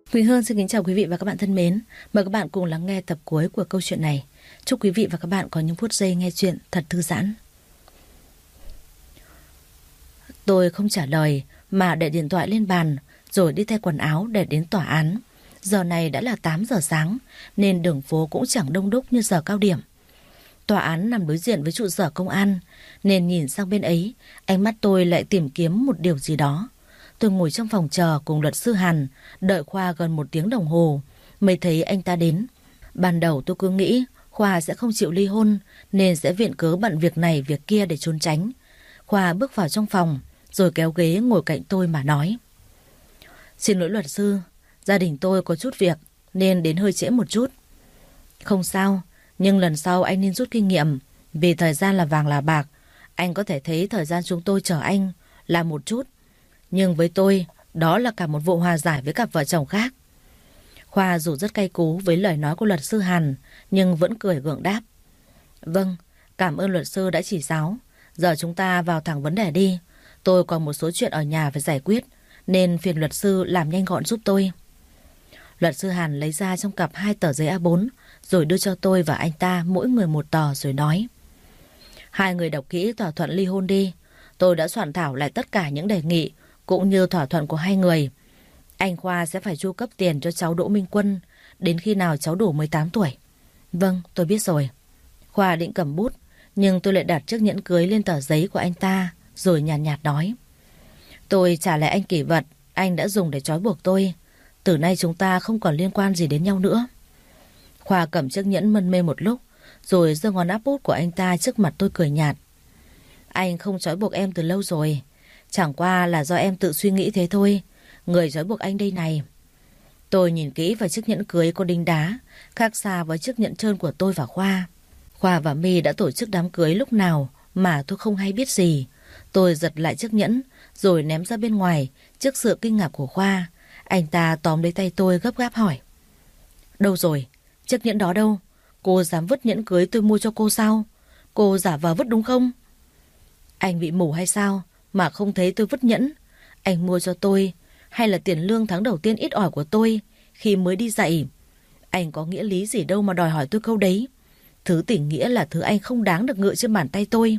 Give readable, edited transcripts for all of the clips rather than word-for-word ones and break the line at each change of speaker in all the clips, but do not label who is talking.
Quỳnh Hương xin kính chào quý vị và các bạn thân mến. Mời các bạn cùng lắng nghe tập cuối của câu chuyện này. Chúc quý vị và các bạn có những phút giây nghe chuyện thật thư giãn. Tôi không trả lời mà để điện thoại lên bàn rồi đi thay quần áo để đến tòa án. Giờ này đã là 8 giờ sáng nên đường phố cũng chẳng đông đúc như giờ cao điểm. Tòa án nằm đối diện với trụ sở công an nên nhìn sang bên ấy, ánh mắt tôi lại tìm kiếm một điều gì đó. Tôi ngồi trong phòng chờ cùng luật sư Hàn, đợi Khoa gần 1 tiếng đồng hồ mới thấy anh ta đến. Ban đầu tôi cứ nghĩ Khoa sẽ không chịu ly hôn nên sẽ viện cớ bận việc này việc kia để trốn tránh. Khoa bước vào trong phòng rồi kéo ghế ngồi cạnh tôi mà nói: "Xin lỗi luật sư, gia đình tôi có chút việc nên đến hơi trễ một chút." "Không sao, nhưng lần sau anh nên rút kinh nghiệm, vì thời gian là vàng là bạc. Anh có thể thấy thời gian chúng tôi chờ anh là một chút, nhưng với tôi đó là cả một vụ hòa giải với cặp vợ chồng khác." Khoa dù rất cay cú với lời nói của luật sư Hàn nhưng vẫn cười gượng đáp: "Vâng, cảm ơn luật sư đã chỉ giáo. Giờ chúng ta vào thẳng vấn đề đi. Tôi còn một số chuyện ở nhà phải giải quyết nên phiền luật sư làm nhanh gọn giúp tôi." Luật sư Hàn lấy ra trong cặp 2 tờ giấy A4 rồi đưa cho tôi và anh ta mỗi người một tờ rồi nói: "Hai người đọc kỹ thỏa thuận ly hôn đi. Tôi đã soạn thảo lại tất cả những đề nghị cũng như thỏa thuận của hai người. Anh Khoa sẽ phải chu cấp tiền cho cháu Đỗ Minh Quân đến khi nào cháu đủ 18 tuổi. "Vâng, tôi biết rồi." Khoa định cầm bút nhưng tôi lại đặt chiếc nhẫn cưới lên tờ giấy của anh ta rồi nhàn nhạt nói: "Tôi trả lại anh kỷ vật anh đã dùng để trói buộc tôi. Từ nay chúng ta không còn liên quan gì đến nhau nữa." Khoa cầm chiếc nhẫn mân mê một lúc rồi giơ ngón áp út của anh ta trước mặt tôi cười nhạt: "Anh không trói buộc em từ lâu rồi. Chẳng qua là do em tự suy nghĩ thế thôi. Người trói buộc anh đây này." Tôi nhìn kỹ vào chiếc nhẫn cưới có đính đá, khác xa với chiếc nhẫn trơn của tôi và Khoa. Khoa và My đã tổ chức đám cưới lúc nào mà tôi không hay biết gì. Tôi giật lại chiếc nhẫn rồi ném ra bên ngoài trước sự kinh ngạc của Khoa. Anh ta tóm lấy tay tôi gấp gáp hỏi: "Đâu rồi? Chiếc nhẫn đó đâu? Cô dám vứt nhẫn cưới tôi mua cho cô sao? Cô giả vờ vứt đúng không?" "Anh bị mù hay sao mà không thấy tôi vứt nhẫn? Anh mua cho tôi hay là tiền lương tháng đầu tiên ít ỏi của tôi khi mới đi dạy? Anh có nghĩa lý gì đâu mà đòi hỏi tôi câu đấy. Thứ tình nghĩa là thứ anh không đáng được ngự trên bàn tay tôi."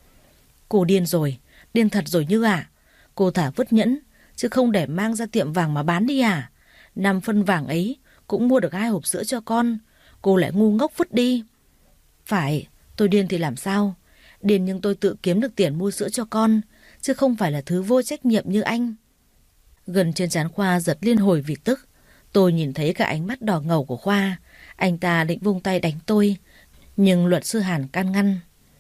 "Cô điên rồi, điên thật rồi Như à? Cô thả vứt nhẫn chứ không để mang ra tiệm vàng mà bán đi à? 5 phân vàng ấy cũng mua được 2 hộp sữa cho con. Cô lại ngu ngốc vứt đi." "Phải, tôi điên thì làm sao? Điên nhưng tôi tự kiếm được tiền mua sữa cho con, chứ không phải là thứ vô trách nhiệm như anh." Gần trên trán Khoa giật liên hồi vì tức. Tôi nhìn thấy cả ánh mắt đỏ ngầu của Khoa. Anh ta định vung tay đánh tôi, nhưng luật sư Hàn can ngăn: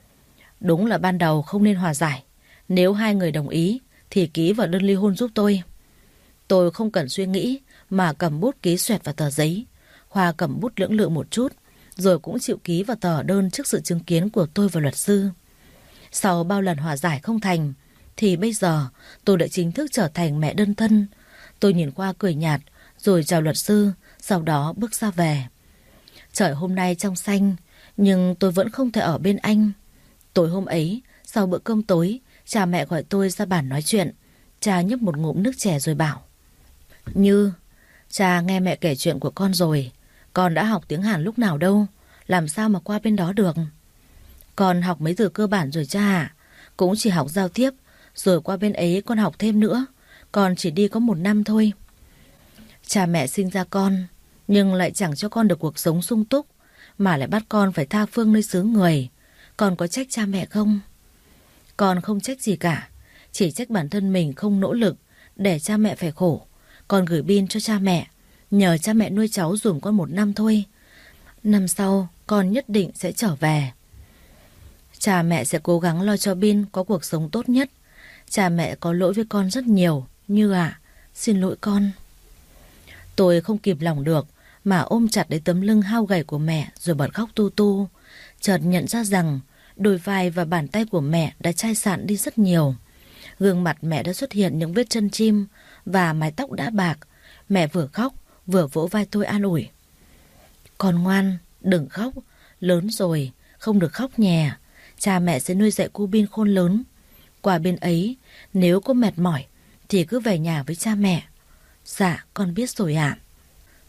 "Đúng là ban đầu không nên hòa giải. Nếu hai người đồng ý thì ký vào đơn ly hôn giúp tôi." Tôi không cần suy nghĩ mà cầm bút ký xoẹt vào tờ giấy. Khoa cầm bút lưỡng lự một chút rồi cũng chịu ký vào tờ đơn trước sự chứng kiến của tôi và luật sư. Sau bao lần hòa giải không thành thì bây giờ tôi đã chính thức trở thành mẹ đơn thân. Tôi nhìn Khoa cười nhạt rồi chào luật sư, sau đó bước ra về. Trời hôm nay trong xanh nhưng tôi vẫn không thể ở bên anh. Tối hôm ấy, sau bữa cơm tối, cha mẹ gọi tôi ra bàn nói chuyện. Cha nhấp một ngụm nước chè rồi bảo: "Như, cha nghe mẹ kể chuyện của con rồi. Con đã học tiếng Hàn lúc nào đâu, làm sao mà qua bên đó được?" "Con học mấy từ cơ bản rồi cha ạ. Cũng chỉ học giao tiếp, rồi qua bên ấy con học thêm nữa. Con chỉ đi có 1 năm thôi." Cha mẹ sinh ra con nhưng lại chẳng cho con được cuộc sống sung túc, mà lại bắt con phải tha phương nơi xứ người. Con có trách cha mẹ không? Con không trách gì cả, chỉ trách bản thân mình không nỗ lực để cha mẹ phải khổ. Con gửi pin cho cha mẹ, nhờ cha mẹ nuôi cháu dùm con 1 năm thôi. Năm sau con nhất định sẽ trở về. Cha mẹ sẽ cố gắng lo cho Bin có cuộc sống tốt nhất. Cha mẹ có lỗi với con rất nhiều, Như ạ, xin lỗi con." Tôi không kìm lòng được mà ôm chặt lấy tấm lưng hao gầy của mẹ rồi bật khóc tu tu. Chợt nhận ra rằng đôi vai và bàn tay của mẹ đã chai sạn đi rất nhiều. Gương mặt mẹ đã xuất hiện những vết chân chim và mái tóc đã bạc. Mẹ vừa khóc vừa vỗ vai tôi an ủi: "Con ngoan, đừng khóc, lớn rồi, không được khóc nhè. Cha mẹ sẽ nuôi dạy cô Bin khôn lớn. Qua bên ấy, nếu có mệt mỏi thì cứ về nhà với cha mẹ." "Dạ, con biết rồi ạ."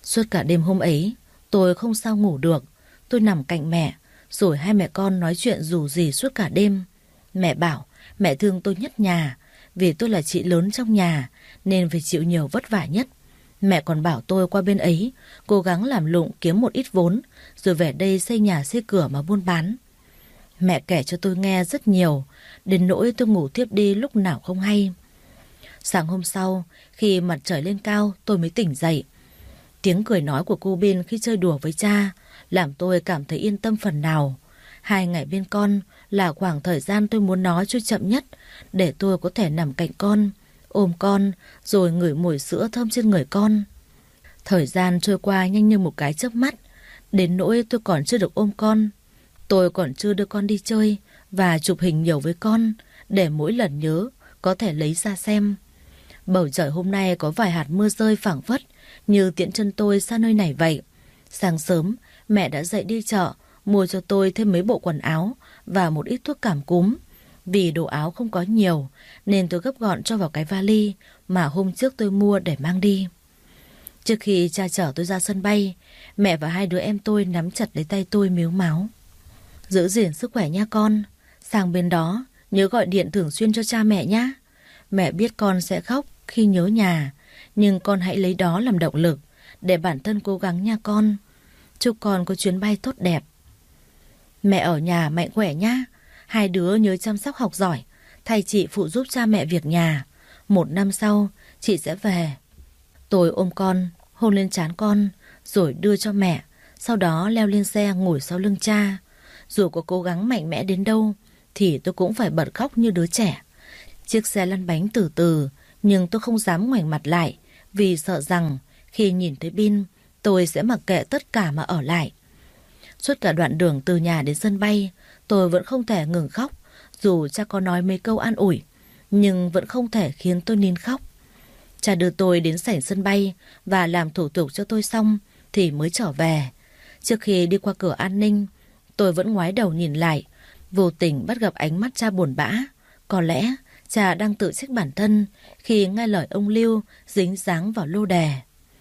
Suốt cả đêm hôm ấy, tôi không sao ngủ được. Tôi nằm cạnh mẹ, rồi hai mẹ con nói chuyện rủ rỉ suốt cả đêm. Mẹ bảo mẹ thương tôi nhất nhà, vì tôi là chị lớn trong nhà nên phải chịu nhiều vất vả nhất. Mẹ còn bảo tôi qua bên ấy cố gắng làm lụng kiếm một ít vốn, rồi về đây xây nhà xây cửa mà buôn bán. Mẹ kể cho tôi nghe rất nhiều, đến nỗi tôi ngủ thiếp đi lúc nào không hay. Sáng hôm sau, khi mặt trời lên cao, tôi mới tỉnh dậy. Tiếng cười nói của cô Bin khi chơi đùa với cha làm tôi cảm thấy yên tâm phần nào. 2 ngày bên con là khoảng thời gian tôi muốn nó trôi chậm nhất, để tôi có thể nằm cạnh con, ôm con, rồi ngửi mùi sữa thơm trên người con. Thời gian trôi qua nhanh như một cái chớp mắt, đến nỗi tôi còn chưa được ôm con. Tôi còn chưa đưa con đi chơi và chụp hình nhiều với con, để mỗi lần nhớ có thể lấy ra xem. Bầu trời hôm nay có vài hạt mưa rơi phảng phất, như tiễn chân tôi xa nơi này vậy. Sáng sớm, mẹ đã dậy đi chợ, mua cho tôi thêm mấy bộ quần áo và một ít thuốc cảm cúm. Vì đồ áo không có nhiều, nên tôi gấp gọn cho vào cái vali mà hôm trước tôi mua để mang đi. Trước khi cha chở tôi ra sân bay, mẹ và 2 đứa em tôi nắm chặt lấy tay tôi mếu máo. Giữ gìn sức khỏe nha con. Sang bên đó, nhớ gọi điện thường xuyên cho cha mẹ nhé. Mẹ biết con sẽ khóc khi nhớ nhà, nhưng con hãy lấy đó làm động lực để bản thân cố gắng nha con. Chúc con có chuyến bay tốt đẹp. Mẹ ở nhà mạnh khỏe nhá. 2 đứa nhớ chăm sóc học giỏi, thầy chị phụ giúp cha mẹ việc nhà. 1 năm sau, chị sẽ về. Tôi ôm con, hôn lên trán con, rồi đưa cho mẹ. Sau đó leo lên xe ngồi sau lưng cha. Dù có cố gắng mạnh mẽ đến đâu, thì tôi cũng phải bật khóc như đứa trẻ. Chiếc xe lăn bánh từ từ, nhưng tôi không dám ngoảnh mặt lại, vì sợ rằng khi nhìn thấy Bin, tôi sẽ mặc kệ tất cả mà ở lại. Suốt cả đoạn đường từ nhà đến sân bay, tôi vẫn không thể ngừng khóc. Dù cha có nói mấy câu an ủi, nhưng vẫn không thể khiến tôi nín khóc. Cha đưa tôi đến sảnh sân bay và làm thủ tục cho tôi xong thì mới trở về. Trước khi đi qua cửa an ninh, tôi vẫn ngoái đầu nhìn lại, vô tình bắt gặp ánh mắt cha buồn bã. Có lẽ cha đang tự trách bản thân khi nghe lời ông Lưu dính dáng vào lô đề.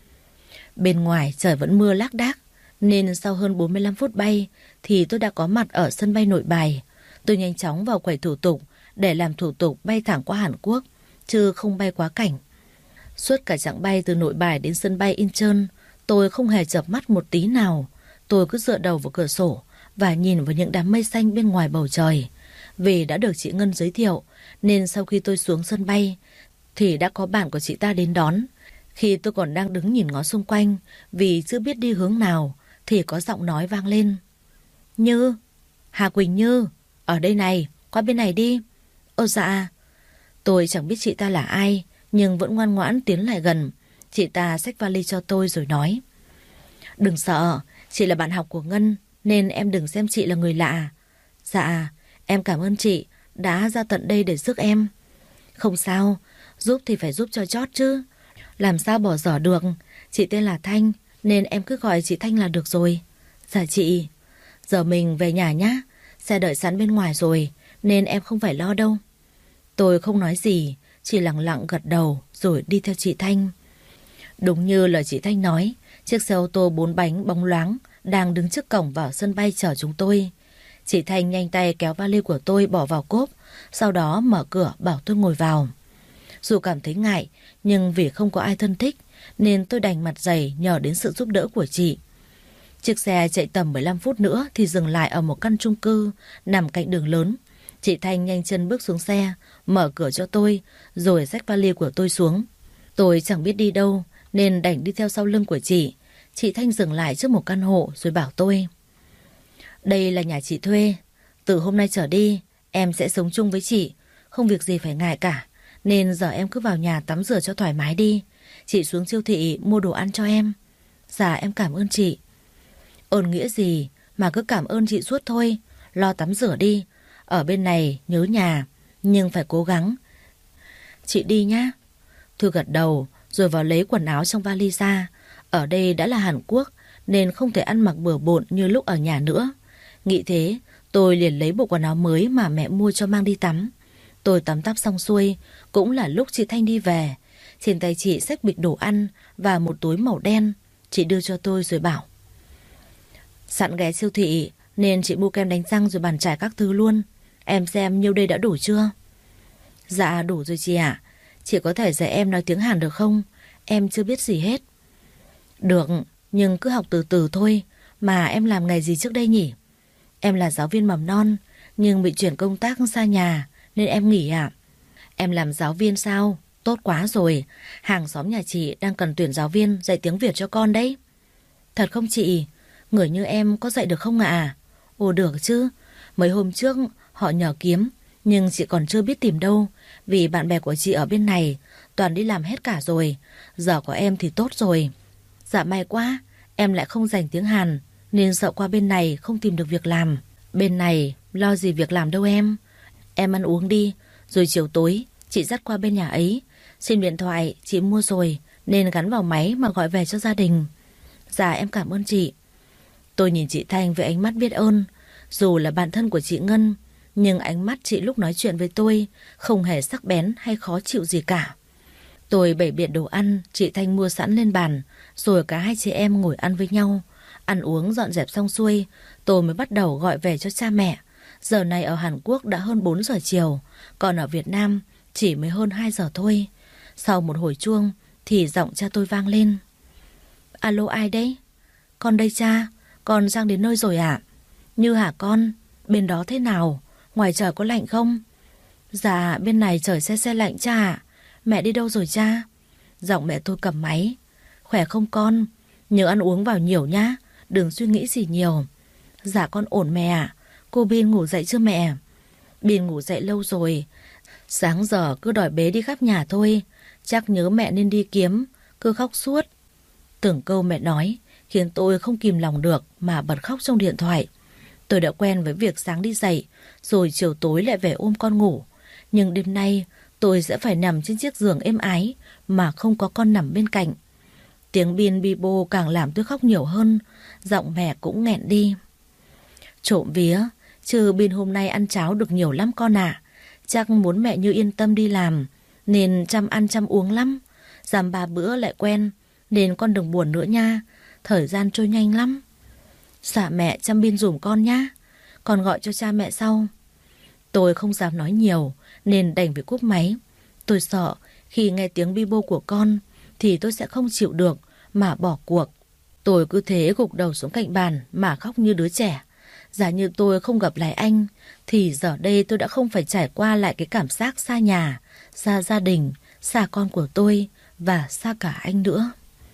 Bên ngoài trời vẫn mưa lác đác, nên sau hơn 45 phút bay thì tôi đã có mặt ở sân bay Nội Bài. Tôi nhanh chóng vào quầy thủ tục để làm thủ tục bay thẳng qua Hàn Quốc, chứ không bay quá cảnh. Suốt cả chặng bay từ Nội Bài đến sân bay Incheon, tôi không hề chợp mắt một tí nào. Tôi cứ dựa đầu vào cửa sổ và nhìn vào những đám mây xanh bên ngoài bầu trời. Vì đã được chị Ngân giới thiệu, nên sau khi tôi xuống sân bay thì đã có bạn của chị ta đến đón. Khi tôi còn đang đứng nhìn ngó xung quanh vì chưa biết đi hướng nào, thì có giọng nói vang lên. Như, Hà Quỳnh Như, ở đây này, qua bên này đi. Ồ dạ. Tôi chẳng biết chị ta là ai, nhưng vẫn ngoan ngoãn tiến lại gần. Chị ta xách vali cho tôi rồi nói. Đừng sợ, chị là bạn học của Ngân, nên em đừng xem chị là người lạ. Dạ, em cảm ơn chị đã ra tận đây để giúp em. Không sao, giúp thì phải giúp cho chót chứ. Làm sao bỏ dở được. Chị tên là Thanh, nên em cứ gọi chị Thanh là được rồi. Dạ chị. Giờ mình về nhà nhá. Xe đợi sẵn bên ngoài rồi, nên em không phải lo đâu. Tôi không nói gì, chỉ lặng lặng gật đầu rồi đi theo chị Thanh. Đúng như lời chị Thanh nói, chiếc xe ô tô 4 bánh bóng loáng đang đứng trước cổng vào sân bay chờ chúng tôi. Chị Thanh nhanh tay kéo vali của tôi bỏ vào cốp, sau đó mở cửa bảo tôi ngồi vào. Dù cảm thấy ngại, nhưng vì không có ai thân thích, nên tôi đành mặt dày nhờ đến sự giúp đỡ của chị. Chiếc xe chạy tầm 15 phút nữa thì dừng lại ở một căn chung cư nằm cạnh đường lớn. Chị Thanh nhanh chân bước xuống xe, mở cửa cho tôi, rồi xách vali của tôi xuống. Tôi chẳng biết đi đâu, nên đành đi theo sau lưng của chị. Chị Thanh dừng lại trước một căn hộ rồi bảo tôi. Đây là nhà chị thuê. Từ hôm nay trở đi, em sẽ sống chung với chị. Không việc gì phải ngại cả. Nên giờ em cứ vào nhà tắm rửa cho thoải mái đi. Chị xuống siêu thị mua đồ ăn cho em. Dạ em cảm ơn chị. Ơn nghĩa gì mà cứ cảm ơn chị suốt thôi. Lo tắm rửa đi. Ở bên này nhớ nhà, nhưng phải cố gắng. Chị đi nhá. Thư gật đầu rồi vào lấy quần áo trong vali ra. Ở đây đã là Hàn Quốc nên không thể ăn mặc bừa bộn như lúc ở nhà nữa. Nghĩ thế, tôi liền lấy bộ quần áo mới mà mẹ mua cho mang đi tắm. Tôi tắm táp xong xuôi, cũng là lúc chị Thanh đi về. Trên tay chị xách bịch đồ ăn và một túi màu đen. Chị đưa cho tôi rồi bảo: sẵn ghé siêu thị nên chị mua kem đánh răng rồi bàn chải các thứ luôn. Em xem nhiêu đây đã đủ chưa? Dạ đủ rồi chị ạ. Chị có thể dạy em nói tiếng Hàn được không? Em chưa biết gì hết. Được, nhưng cứ học từ từ thôi. Mà em làm nghề gì trước đây nhỉ? Em là giáo viên mầm non, nhưng bị chuyển công tác xa nhà nên em nghỉ ạ. Em làm giáo viên sao? Tốt quá rồi. Hàng xóm nhà chị đang cần tuyển giáo viên dạy tiếng Việt cho con đấy. Thật không chị? Người như em có dạy được không ạ? Ồ được chứ. Mấy hôm trước họ nhờ kiếm, nhưng chị còn chưa biết tìm đâu. Vì bạn bè của chị ở bên này toàn đi làm hết cả rồi. Giờ của em thì tốt rồi. Dạ may quá. Em lại không dành tiếng Hàn nên sợ qua bên này không tìm được việc làm. Bên này lo gì việc làm đâu em. Em ăn uống đi, rồi chiều tối chị dắt qua bên nhà ấy. Sim điện thoại chị mua rồi nên gắn vào máy mà gọi về cho gia đình. Dạ em cảm ơn chị. Tôi nhìn chị Thanh với ánh mắt biết ơn. Dù là bạn thân của chị Ngân, nhưng ánh mắt chị lúc nói chuyện với tôi không hề sắc bén hay khó chịu gì cả. Tôi bày biện đồ ăn chị Thanh mua sẵn lên bàn, rồi cả hai chị em ngồi ăn với nhau. Ăn uống dọn dẹp xong xuôi, tôi mới bắt đầu gọi về cho cha mẹ. Giờ này ở Hàn Quốc đã hơn 4 giờ chiều, còn ở Việt Nam chỉ mới hơn 2 giờ thôi. Sau một hồi chuông thì giọng cha tôi vang lên. Alo ai đấy? Con đây cha, con sang đến nơi rồi ạ. Như hả con? Bên đó thế nào? Ngoài trời có lạnh không? Dạ bên này trời se se lạnh cha ạ. Mẹ đi đâu rồi cha? Giọng mẹ tôi cầm máy. Khỏe không con? Nhớ ăn uống vào nhiều nhá, đừng suy nghĩ gì nhiều. Dạ con ổn mẹ ạ. Cô Bin ngủ dậy chưa mẹ? Bin ngủ dậy lâu rồi. Sáng giờ cứ đòi bế đi khắp nhà thôi. Chắc nhớ mẹ nên đi kiếm, cứ khóc suốt. Từng câu mẹ nói khiến tôi không kìm lòng được mà bật khóc trong điện thoại. Tôi đã quen với việc sáng đi dậy, rồi chiều tối lại về ôm con ngủ. Nhưng đêm nay tôi sẽ phải nằm trên chiếc giường êm ái mà không có con nằm bên cạnh. Tiếng Bin bi bô càng làm tôi khóc nhiều hơn. Giọng mẹ cũng nghẹn đi. Trộm vía, chứ Bin hôm nay ăn cháo được nhiều lắm con ạ. Chắc muốn mẹ Như yên tâm đi làm, nên chăm ăn chăm uống lắm. Dằm 3 bữa lại quen, nên con đừng buồn nữa nha. Thời gian trôi nhanh lắm. Dạ mẹ chăm Bin dùm con nhá. Con gọi cho cha mẹ sau. Tôi không dám nói nhiều nên đành phải cúp máy. Tôi sợ khi nghe tiếng bi bô của con thì tôi sẽ không chịu được mà bỏ cuộc. Tôi cứ thế gục đầu xuống cạnh bàn mà khóc như đứa trẻ. Giả như tôi không gặp lại anh thì giờ đây tôi đã không phải trải qua lại cái cảm giác xa nhà, xa gia đình, xa con của tôi và xa cả anh nữa.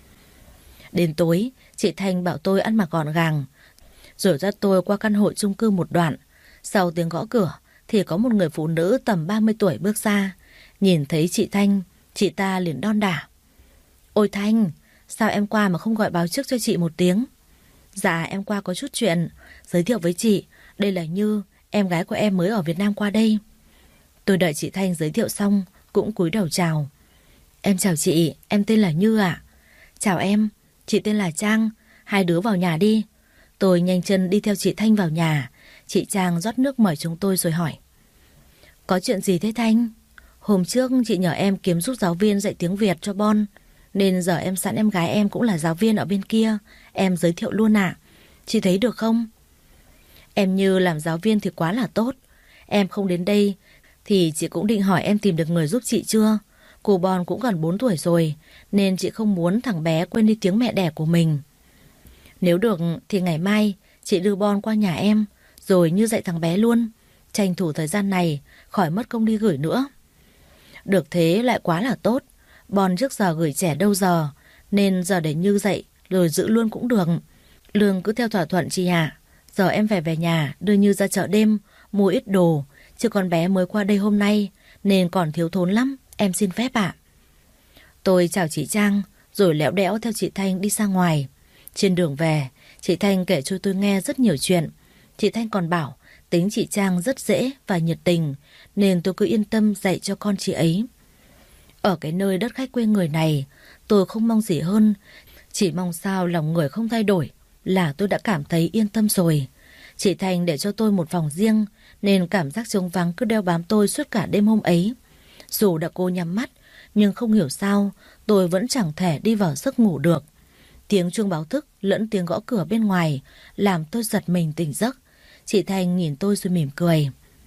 Đến tối, chị Thanh bảo tôi ăn mặc gọn gàng, rồi dắt tôi qua căn hộ chung cư một đoạn. Sau tiếng gõ cửa thì có một người phụ nữ tầm 30 tuổi bước ra. Nhìn thấy chị Thanh, chị ta liền đon đả. Ôi Thanh, sao em qua mà không gọi báo trước cho chị một tiếng? Dạ em qua có chút chuyện. Giới thiệu với chị, đây là Như, em gái của em mới ở Việt Nam qua đây. Tôi đợi chị Thanh giới thiệu xong cũng cúi đầu chào. Em chào chị, em tên là Như ạ. Chào em, chị tên là Trang. Hai đứa vào nhà đi. Tôi nhanh chân đi theo chị Thanh vào nhà. Chị Trang rót nước mời chúng tôi rồi hỏi. Có chuyện gì thế Thanh? Hôm trước chị nhờ em kiếm giúp giáo viên dạy tiếng Việt cho Bon, nên giờ em sẵn em gái em cũng là giáo viên ở bên kia. Em giới thiệu luôn ạ. Chị thấy được không? Em Như làm giáo viên thì quá là tốt. Em không đến đây thì chị cũng định hỏi em tìm được người giúp chị chưa. Cô Bon cũng gần 4 tuổi rồi, nên chị không muốn thằng bé quên đi tiếng mẹ đẻ của mình. Nếu được thì ngày mai chị đưa Bon qua nhà em, rồi Như dạy thằng bé luôn. Tranh thủ thời gian này khỏi mất công đi gửi nữa. Được thế lại quá là tốt. Bon trước giờ gửi trẻ đâu giờ, nên giờ để Như dạy rồi giữ luôn cũng được. Lương cứ theo thỏa thuận chị ạ. Giờ em phải về nhà đưa Như ra chợ đêm mua ít đồ, chứ con bé mới qua đây hôm nay nên còn thiếu thốn lắm. Em xin phép ạ. Tôi chào chị Trang rồi lẽo đẽo theo chị Thanh đi ra ngoài. Trên đường về, chị Thanh kể cho tôi nghe rất nhiều chuyện. Chị Thanh còn bảo tính chị Trang rất dễ và nhiệt tình, nên tôi cứ yên tâm dạy cho con chị ấy. Ở cái nơi đất khách quê người này, tôi không mong gì hơn, chỉ mong sao lòng người không thay đổi là tôi đã cảm thấy yên tâm rồi. Chị Thanh để cho tôi một phòng riêng, nên cảm giác trống vắng cứ đeo bám tôi suốt cả đêm hôm ấy. Dù đã cố nhắm mắt, nhưng không hiểu sao tôi vẫn chẳng thể đi vào giấc ngủ được. Tiếng chuông báo thức lẫn tiếng gõ cửa bên ngoài làm tôi giật mình tỉnh giấc. Chị Thanh nhìn tôi rồi mỉm cười.